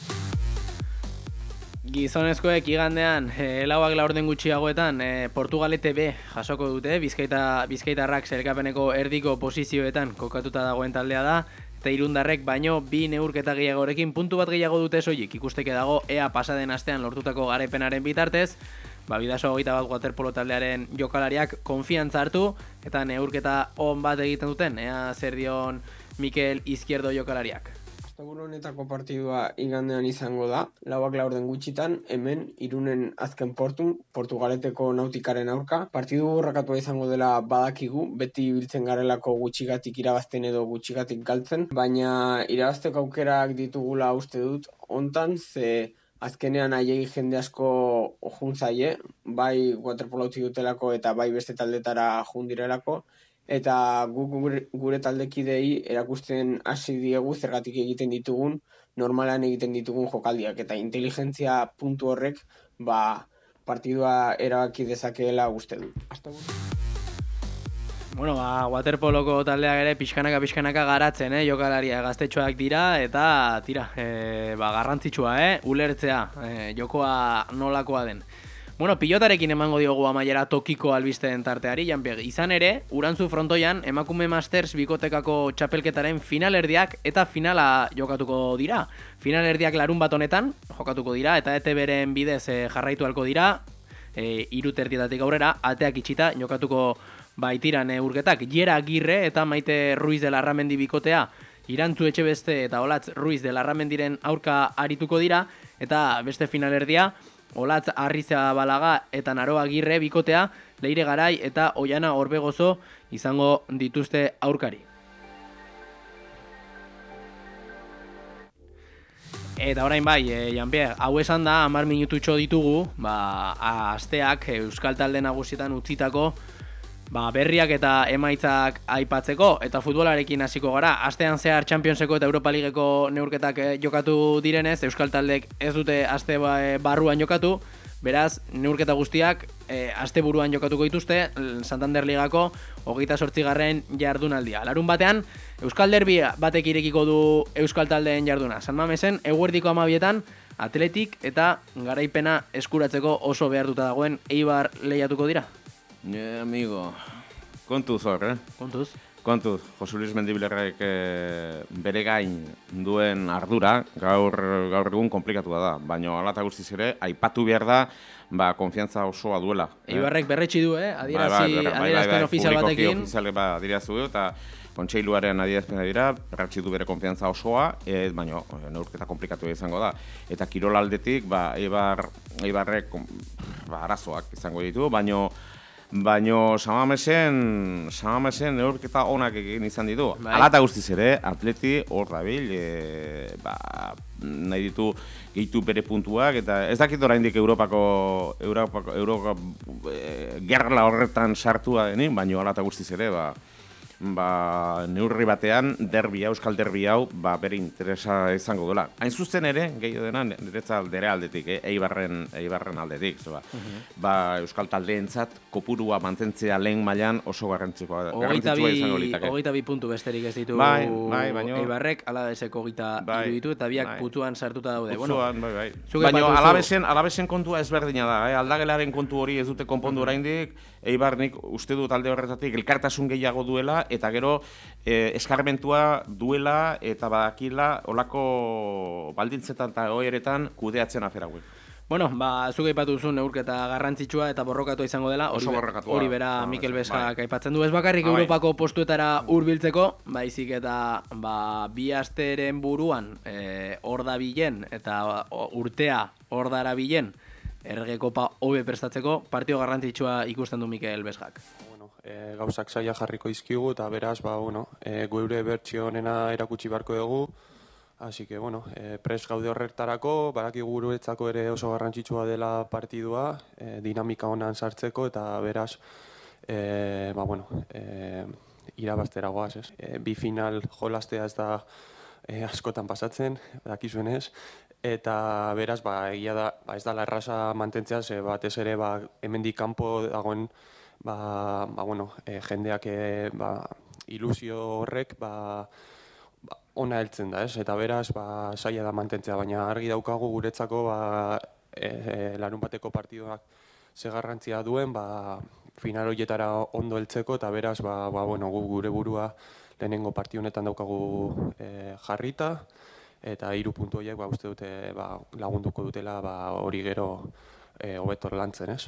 Gizonezkoek igandean, e, lauak laurden gutxiagoetan, e, Portugalete B jasoko dute, Bizkaita, Bizkaitarrak sailkapeneko erdiko posizioetan kokatuta dagoen taldea da, eta irundarrek baino bi neurketa gehiagorekin puntu bat gehiago dute soilik, ikusteke dago ea pasaden astean lortutako garaipenaren bitartez, ba, bidaso hogeita bat waterpolo taldearen jokalariak konfiantza hartu, eta neurketa on bat egiten duten, ea zer dion Mikel Izquierdo jokalariak. Asteburu honetako partidua igandean izango da, lauak laurden gutxitan, hemen Irunen azken portun, Portugaleteko nautikaren aurka. Partidu borrakatua izango dela badakigu, beti biltzen garelako gutxigatik irabazten edo gutxigatik galtzen, baina irabazteko aukerak ditugula uste dut, hontan ze azkenean aiegi jende asko jun zaie, bai waterpolo utzi dutelako eta bai beste taldetara jun direlako, eta guk gure, gure taldekidei erakusten hasi diegu zergatik egiten ditugun, normalan egiten ditugun jokaldiak, eta inteligentzia puntu horrek ba, partidua erabaki dezakeela uste du. Bueno, ba, waterpoloko taldeak ere pixkanaka pixkanaka garatzen, eh? Jokalaria gaztetxoak dira eta tira, e, ba, garrantzitsua, eh? Ulertzea, e, jokoa nolakoa den. Bueno, pilotarekin emango diogu amaiera tokiko albisteen tarteari, Janpieg. Izan ere, Urantzu frontoian emakume Masters bikotekako txapelketaren finalerdiak eta finala jokatuko dira. Finalerdiak larun bat honetan jokatuko dira eta E T Bren bidez e, jarraitu halko dira, e, hiru terdietatik aurrera, ateak itxita jokatuko baitiran e, urketak. Jera Agirre eta Maite Ruiz de Larramendi bikotea Irantzu Etxebeste eta Olatz Ruiz de Larramendiren aurka arituko dira, eta beste finalerdia Olatz Arrizabalaga eta Naroa Agirre bikotea Leire Garai eta Oiana Orbegozo izango dituzte aurkari. Eta orain bai, e, Janpier, hau esan da, hamar minututxo ditugu, ba, asteak Euskal Talde nagusietan utzitako ba, berriak eta emaitzak aipatzeko, eta futbolarekin hasiko gara. Astean zehar Championseko eta Europa Ligeko neurketak eh, jokatu direnez, Euskal Taldek ez dute aste ba, eh, barruan jokatu, beraz, neurketa guztiak eh, aste buruan jokatuko dituzte, Santander Ligako hogeita zortzigarren jardunaldia. Larun batean, Euskal Derbi batek irekiko du Euskal Taldeen jarduna. San Mamesen, eguerdiko amabietan, Atletik eta garaipena eskuratzeko oso behartuta dagoen Eibar lehiatuko dira. Ne, amigo, kontuz hor, eh? Kontuz. Kontuz, Jose Luis Mendibilerrek e, bere gain duen ardura, gaur, gaur egun komplikatua da, baina hala eta guztiz ere, aipatu behar da, ba, konfiantza osoa duela. Eibarrek berretsi du, eh? Adierazi, adierazpen ofizial batekin. Ofizial ba, adierazu du, eta kontseiluaren adierazpena dira, berretsi du bere konfiantza osoa, e, baina neurketa komplikatu izango da. Eta kirol aldetik, ba, Eibar, Eibarrek ba, arazoak izango ditu, baina Baina Samamesen, Samamesen neurketa onak egin izan ditu. Bai. Hala eta guztiz ere, Atleti hor dabil, e, ba, nahi ditu gehitu bere puntuak, eta ez dakit oraindik Europako, Europako, Europako e, gerla horretan sartua denik, baina hala eta guztiz ere, ba, ba, neurri batean, derbi hau, Euskal derbi hau, ba, bere interesa izango dela. Hain zuzen ere, gehiago dena, niretza aldere aldetik, eh? Eibarren, Eibarren aldetik. Zoba. Uh-huh. Ba, Euskal taldeentzat kopurua mantentzea lehen mailan oso garrantzitsua izango litake. Hogeita bi puntu besterik ez ditu bai, bai, baino, Eibarrek, alabeseko hogeita bai, ditu, eta biak bai, putuan sartuta daude. Putuan, bueno, bai, bai. Baina alabesen, alabesen kontua ezberdina da, eh? Aldagelaren kontu hori ez dute konpondu uh-huh. oraindik, Eibar nik uste du talde horretatik elkartasun gehiago duela, eta gero eh, eskarmentua duela eta badakila olako baldintzetan eta oheretan kudeatzen afera hauek. Bueno, ba, zuk aipatu duzu neurketa garrantzitsua eta borrokatua izango dela, hori, hori bera ah, Mikel Bezak bai. Aipatzen du. Ez bakarrik ah, Europako bai. Postuetara hurbiltzeko, baizik eta ba, bi asteren buruan eh, hor dabilen eta urtea hor darabilen Errege Kopa hobe prestatzeko, partio garrantzitsua ikusten du Mikel Bezak. E, gauzak saia jarriko izkigu eta beraz, ba, bueno, e, geure bertsio honena erakutsi beharko dugu. Así que, bueno, e, pres gaude horretarako, badakigu guretzako ere oso garrantzitsua dela partidua, e, dinamika honan sartzeko eta beraz, e, ba, bueno, e, irabaztera goaz, ez? E, bi final jolastea ez da e, askotan pasatzen, dakizuenez, eta beraz, ba, egia da, ba, ez da la erraza mantentzea, ze batez ere, ba, hemendik kanpo dagoen Ba, ba, bueno, e, jendeak e, ba, ilusio horrek ba, ba, ona heltzen da, ez? Eta beraz, ba, saia da mantentzea, baina argi daukagu guretzako ba, e, e, larun bateko partiduak ze garrantzia duen, ba, final horietara ondo heltzeko, eta beraz, ba, ba, bueno, gu, gure burua lehenengo partio honetan daukagu e, jarrita, eta hiru puntu horiek ba, uste dute ba, lagunduko dutela ba, hori gero e, hobeto lantzen, ez?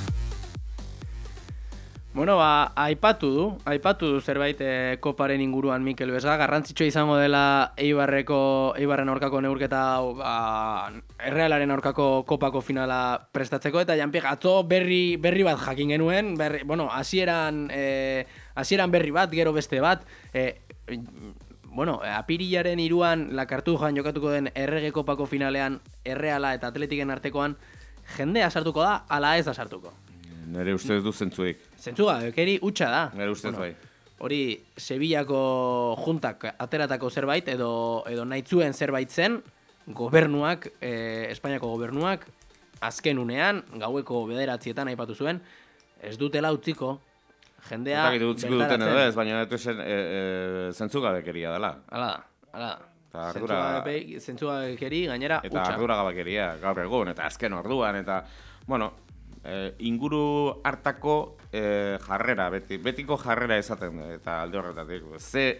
Bueno, ba, aipatu du, aipatu du zerbait e, koparen inguruan Mikel Bezak, garrantzitsua izango dela Eibarreko, Eibarren aurkako neurketa ba, Errealaren aurkako kopako finala prestatzeko, eta Janpieg, atzo berri, berri bat jakin genuen, berri, bueno, hasieran e, hasieran berri bat, gero beste bat, e, bueno, apirilaren iruan la Cartujan jokatuko den Errege Kopako finalean Erreala eta Atletiken artekoan jendea sartuko da, ala ez da sartuko? Nere ustez du zentzuik. Zentzuga, ekeri utxa da. Nere ustez bueno, bai. Hori, Sevillako juntak ateratako zerbait, edo, edo nahitzuen zerbait zen, gobernuak, eh, Espainiako gobernuak, azken unean, gaueko bederatzietan aipatu zuen, ez dutela utziko Jendea Eta gitu utziko duten edo bertaratzen. ez, baina eto zen e, e, zentzugabekeria dela. Hala da, hala da. Eta ardura... Zentzugabekeri gainera Eta hutsa. arduragabekeria gaur egun, eta azken orduan, eta, bueno, e, inguru hartako e, jarrera, beti, betiko jarrera esaten, eta alde horretatik, ze,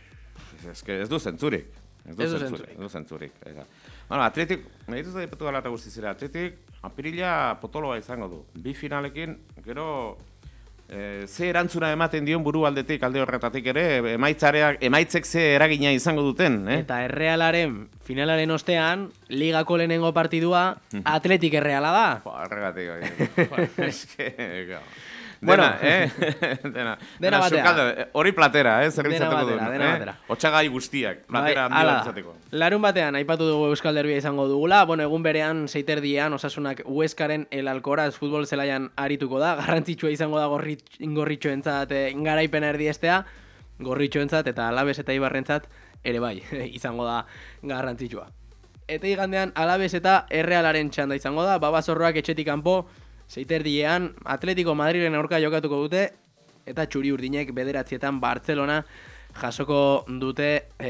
eske ez du zentzurik. Ez du Ez du zentzurik. Ez du zentzurik. Eta, bueno, Atletik, nahi dut daipetu gala eta guztizera, Atletik, apirila potoloa izango du. Bi finalekin, gero, e, ze erantzuna ematen dion buru aldetik, alde horretatik ere, emaitzareak, emaitzek ze eragina izango duten, eh? Eta Errealaren finalaren ostean, ligako lehenengo partidua Atletik Erreala da. Ba, horregatik, oi. Eske, gau. Bueno, Dena, eh? Dena, dena batera. sukalde, hori platera, eh? Zerritzateko Dena duen, batera, dena eh? batera. Otsagai guztiak, platera Bai, handi hala bat da. izateko. Larun batean, aipatu dugu Euskal Derbia izango dugula, bueno, egun berean, seiterdiean, Osasunak Hueskaren El Alcoraz futbol zelaian arituko da, garrantzitsua izango da gorri, gorritxoentzat eh, garaipena erdiestea, gorritxoentzat eta Alabes eta Ibarrentzat ere bai, izango da garrantzitsua. Eta igandean, Alabes eta Errealaren txanda izango da, Babazorroak etxetik kanpo, seiterdiean, Atletico Madrilen aurka jokatuko dute, eta txuri urdinek bederatzietan Bartzelona jasoko dute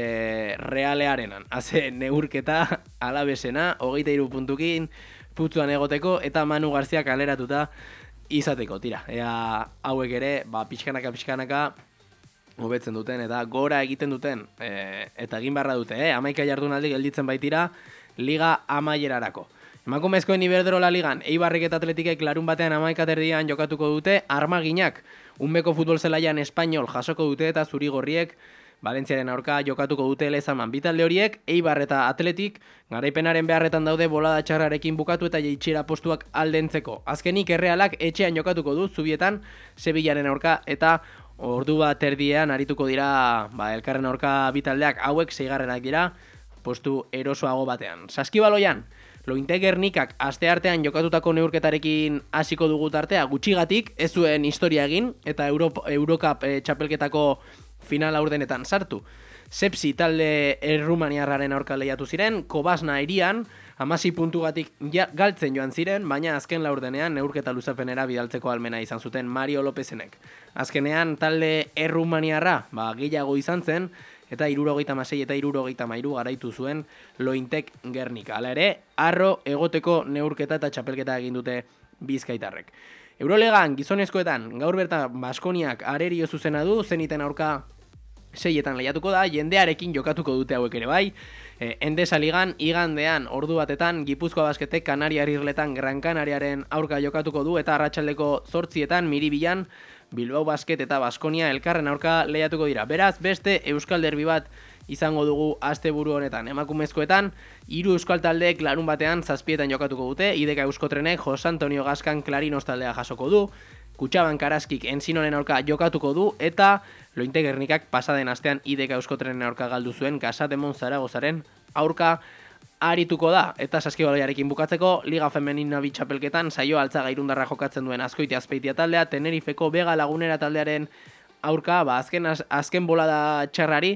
e, Realearenan. Haze neurketa Alabesena, hogeita hiru puntukin, putzuan egoteko, eta Manu Garzia kaleratuta izateko. Tira, ea hauek ere, ba, pixkanaka-pixkanaka hobetzen duten, eta gora egiten duten, e, eta egin barra dute, eh? Hamaika jardunaldi gelditzen baitira, Liga amaierarako. Emakumezkoen Iberdrola Ligan, Eibarrek eta Atletikek larun batean hamaika terdian jokatuko dute Armaginak. Unbeko futbol zelaian Espainol jasoko dute eta Zurigorriek Valentziaren aurka jokatuko dute Lezaman. Bitalde horiek, Eibar eta Atletik garaipenaren beharretan daude bolada txarrarekin bukatu eta jeitsiera postuak aldentzeko. Azkenik Errealak etxean jokatuko du Zubietan Sevillaren aurka eta ordu bat erdiean arituko dira ba, elkarren aurka bitaldeak hauek seigarrenak dira postu erosoago batean. Saskibaloian, Lointe Gernikak asteartean jokatutako neurketarekin hasiko dugu tartea gutxigatik, ez zuen historia egin eta Euro, Eurocup e, txapelketako final aurdenetan sartu. Sepsi talde errumaniarraren aurka lehiatu ziren, Kobasna irian, hamasei puntugatik ja, galtzen joan ziren, baina azken laurdenean neurketa luzapenera bidaltzeko almena izan zuten Mario Lopezenek. Azkenean talde errumaniarra ba, gehiago izan zen, eta hirurogeita hamasei eta hirurogeita hamairu garaitu zuen Lointek Gernika. Hala ere, arro egoteko neurketa eta txapelketa egin dute bizkaitarrek. Eurolegan, gizonezkoetan, gaur bertan Baskoniak arerio zuzena du, Zeniten aurka seietan lehiatuko da, jendearekin jokatuko dute hauek ere bai. E, Endesa Ligan, igandean, ordu batetan, Gipuzkoa Basketek Kanariar Irletan Gran Kanariaren aurka jokatuko du, eta arratsaldeko zortzietan, Miribilan, Bilbao Basket eta Baskonia elkarren aurka lehiatuko dira. Beraz, beste Euskal Derbi bat izango dugu asteburu honetan. Emakumezkoetan, hiru euskal taldeek larun batean zazpietan jokatuko dute, Ideka Euskotrenek Jose Antonio Gaskan Klarinos taldea jasoko du, Kutxaban Karaskik Enzinoren aurka jokatuko du, eta Lointe Gernikak pasaden astean Ideka Euskotrenen aurka galdu zuen Casademon Zaragozaren aurka arituko da. Eta Saskibaloiarekin bukatzeko, Liga Femenina bitxapelketan saio altzaga irundarra jokatzen duen Azkoitia Azpeitia taldea, Tenerifeko Bega Lagunera taldearen aurka, ba, azken, az, azken bolada txarrari,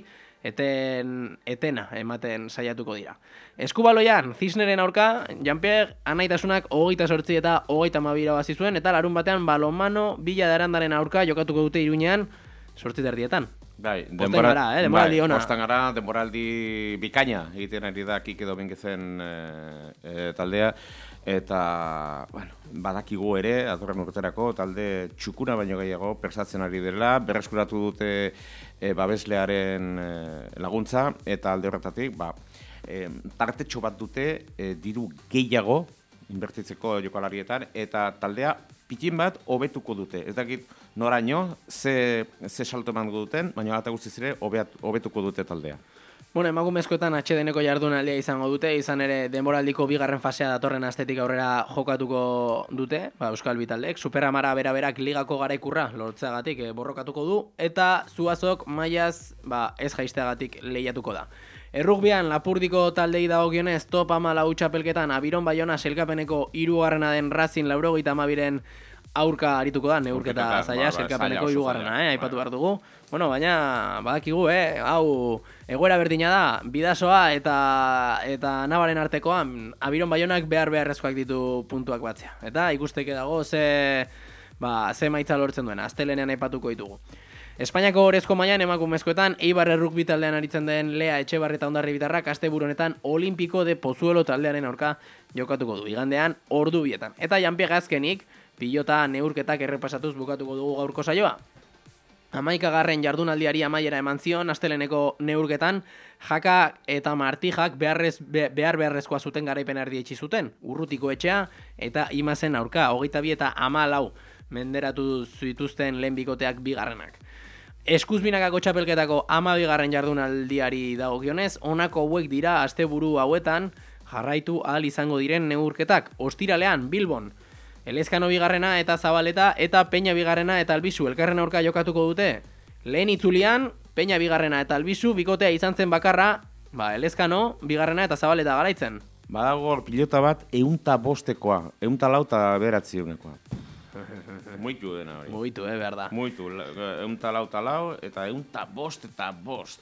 eten, etena ematen saiatuko dira. Eskubaloian, Cisneren aurka, Jean-Pierre anaitasunak hogeita sortzi eta hogeita amabira bazi zuen, eta larun batean balonmano Villa de Arandaren aurka jokatuko dute Iruñean, sortzi terdietan. Bai, denbora, gara, eh? denboraldi bai, ona. Postan gara, denboraldi bikaina egiten ari da Kike Dominguezen e, e, taldea, eta, bueno, badakigu ere, atorren urterako, talde txukuna baino gehiago persatzen ari dela, berreskuratu dute e, babeslearen e, laguntza, eta alde horretatik, ba, e, tartetxo bat dute e, diru gehiago inbertitzeko jokalarietan, eta taldea pitin bat hobetuko dute. Ez dakit noraino, ze, ze salto emango duten, baina eta guztiz ere hobetuko dute taldea. Bueno, emakumezkoetan atsedeneko jardunaldia izango dute, izan ere denboraldiko bigarren fasea datorren astetik aurrera jokatuko dute, ba, Euskal Bitaldek, Superamara bera-berak ligako garaikurra lortzeagatik e, borrokatuko du, eta Zuazok mailaz ba, ez jaizteagatik lehiatuko da. Errugbian, Lapurdiko taldei dagokionez top hamalau txapelketan Abiron Baiona selkapeneko hirugarrena den Racing laurogeita hamabiren aurka arituko da, neurketa zaila, selkapeneko hirugarrena, eh, aipatu behar dugu. Bueno, baina badakigu, eh, hau egoera berdina da, Bidasoa eta eta Navaren artekoan Abiron Baionak behar beharrezkoak ditu puntuak batzea. Eta ikusteke dago ze ba, ze emaitza lortzen duen, astelenean aipatuko ditugu. Espainiako orezko mailan emakumezkoetan Eibar errukbi taldean aritzen den Lea Etxebarrieta Ondarri bitarrak asteburu honetan Olimpiko de Pozuelo taldearen aurka jokatuko du igandean ordu bietan. Eta Janpiega azkenik pilota neurketak errepasatuz bukatuko dugu gaurko saioa. Hamaikagarren jardunaldiari amaiera eman zion asteleneko neurketan Jaka eta Martijak beharrez, be, behar beharrezkoa zuten garaipen erdietsi zuten. Urrutiko Etxea eta Imazen aurka hogeita bi eta hamalau menderatu zituzten lehen bikoteak bigarrenak. Eskuzbinakako txapelketako hamabigarren jardunaldiari dagokionez, honako hauek dira asteburu hauetan jarraitu ahal izango diren neurketak. Ostiralean Bilbon Elezkano bigarrena eta Zabaleta eta Peña bigarrena eta Albizu elkarren aurka jokatuko dute. Lehen itzulian Peña bigarrena eta Albizu bikotea izan zen bakarra, ba Elezkano bigarrena eta Zabaleta garaitzen. Badago pilota bat eunta bostekoa, eunta lauta beratzi eunekoa. Muitu dena hori. Muitu, eh, behar da. Muitu, eunta lauta lau eta eunta bost eta bost.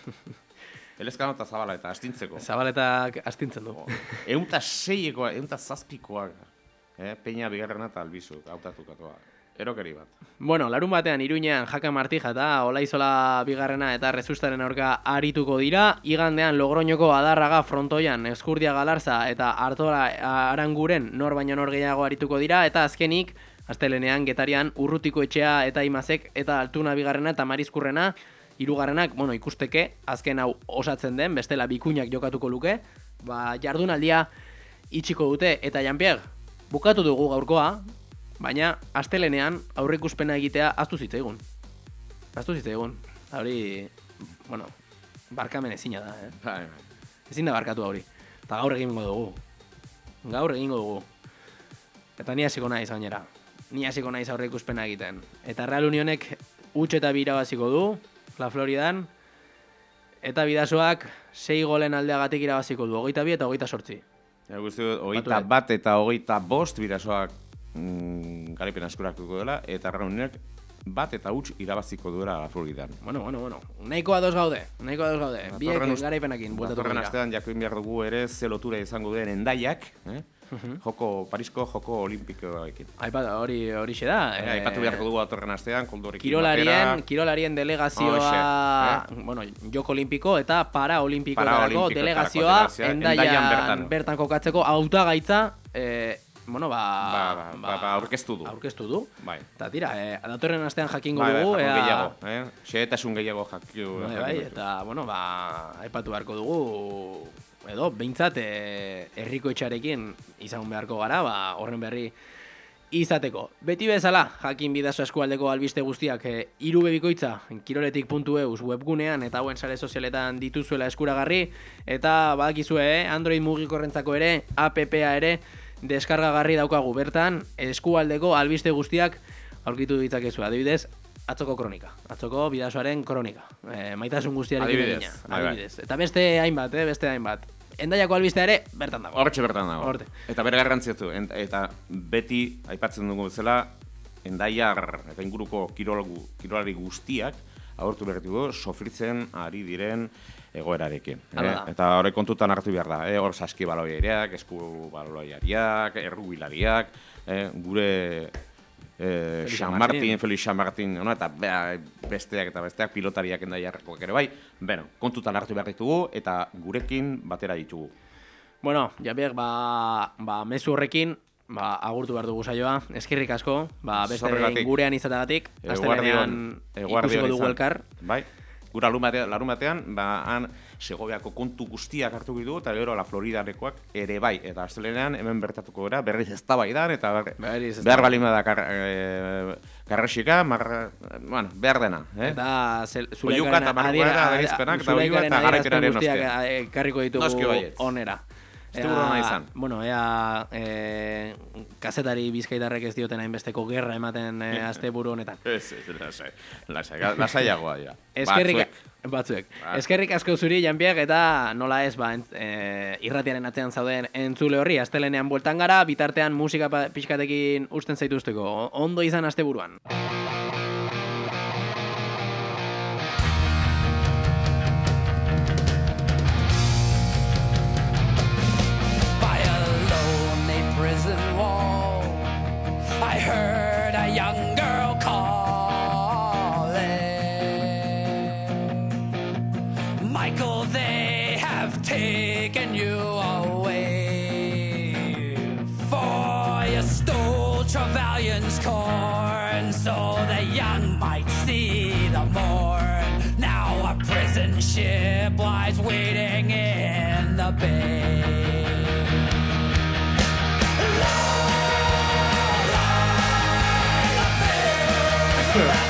Elezkano eta Zabala eta astintzeko. Zabaletak astintzen du. Eunta seiekoa, eunta zazpikoa. Eh, Peña bigarrena eta Albizu, hautatukatoa. Erokeri bat. Bueno, larun batean Iruñean Jaka Martija eta Olaizola bigarrena eta Rezustaren aurka arituko dira. Igandean Logroñoko Adarraga frontoian Eskurdia Galarza eta Artola Aranguren nor baino nor gehiago arituko dira. Eta azkenik, astelenean Getarian Urrutiko Etxea eta Imazek eta Altuna bigarrena eta Marizkurrena hirugarrenak, bueno, ikusteke azken hau osatzen den, bestela bikuinak jokatuko luke. Ba, jardunaldia itxiko dute eta Janpieg, bukatu dugu gaurkoa, baina astelenean aurreikuspena egitea ahaztu zitzaigun. Ahaztu zitzaigun. Hori, bueno, barkamen ezina da, eh? Bai, bai. Ezin da barkatu hori. Eta gaur egingo dugu. Gaur egingo dugu. Eta ni hasiko naiz gainera. Ni hasiko naiz aurreikuspena egiten. Eta Real Unionek huts eta bi irabaziko du, La Floridan, eta Bidasoak sei golen aldeagatik irabaziko du, hogeita bi eta hogeita sortzi. Ja, guzti dut, hogeita bat eta hogeita bost Bidasoak mm, garaipen askuratuko dela, eta Real Unionek bat eta huts irabaziko duela La Floridan. Bueno, bueno, bueno. Nahiko ados gaude, nahiko ados gaude. Biek garaipenakin bueltatuko dira. Datorren astean jakin behar dugu ere ze lotura izango den Hendaiak, eh? Joko, Parisko joko olimpikoekin. Aipatu, hori horixe da. Eh, aipatu beharko dugu datorren astean, koldorekin kirolarien, batera. Kirolarien delegazioa, oh, eh? bueno, joko olimpiko eta paraolimpikoetako delegazioa Hendaian bertan. bertan kokatzeko hautagaitza, eh, bueno, ba, ba, ba, ba, ba, aurkeztu du. Aurkeztu du. Bai. Eta tira, eh, datorren astean jakingo bai, dugu. Bai, ea... gehiago, eh? Xehetasun gehiago jakingo. Bai, bai, eta, bueno, ba, aipatu beharko dugu, edo, behintzat, eh, herriko etxarekin izan beharko gara, ba, horren berri izateko. Beti bezala, jakin Bidaso eskualdeko albiste guztiak e, irubebikoitza, kiroletik puntu eus webgunean eta hauen sare sozialetan dituzuela eskuragarri, eta badakizue, eh, Android mugikorrentzako ere, appa ere, deskargagarri daukagu bertan, eskualdeko albiste guztiak aurkitu ditzakezu. Adibidez, atzoko kronika, atzoko Bidasoaren kronika, e, maitasun guztiarekin egina. Adibidez. Eta beste hainbat, eh, beste hainbat. Hendaiako albistea ere, bertan dago. Hortxe bertan dago. Horte. Eta bere garrantziatu, eta beti aipatzen dugu bezala, Hendaiar eta inguruko kirolagu, kirolari guztiak agortu berretu du, sofritzen ari diren egoerarekin. Eh? Eta hori kontutan hartu behar da, eh? Hor saski baloiariak, esku baloiariak, errubilariak, eh? gure eh, San Martin, Felix San Martin, no? Eta bea, besteak eta besteak pilotariak Hendaiarrekoak ere bai, bueno, kontutan hartu behar ditugu eta gurekin batera ditugu. Bueno, Javier, ba, ba mezu horrekin, ba, agurtu behar dugu saioa, eskerrik asko, ba, beste gurean izategatik, astelenean ikusiko dugu elkar. Bai, gura larun batean, ba, han Segoviako kontu guztiak hartu ditu, eta gero La Floridarekoak ere bai, eta astelenean hemen bertatuko gara, berriz eztabaidan, eta ber, behar balima da kar, e, karrexika, mar, bueno, behar dena. Eh? Eta zuleikaren adierazpen guztiak karriko ditugu onera. Ea, izan. Bueno, ea e, kazetari bizkaitarrek ez dioten hainbesteko gerra ematen e, asteburu honetan. Ez, ez, lasai, lasai, lasaiagoa dira. Eskerrik, batzuek. Eskerrik asko zuri, Janpieg, eta nola ez, ba, e, irratiaren atzean zauden entzule horri, astelenean bueltan gara, bitartean musika pixkatekin usten zaituzteko. Ondo izan asteburuan. I heard a young taken you away, for you stole Trevelyan's corn, so the young might see the morn. Now a prison ship lies waiting in the bay. Yeah.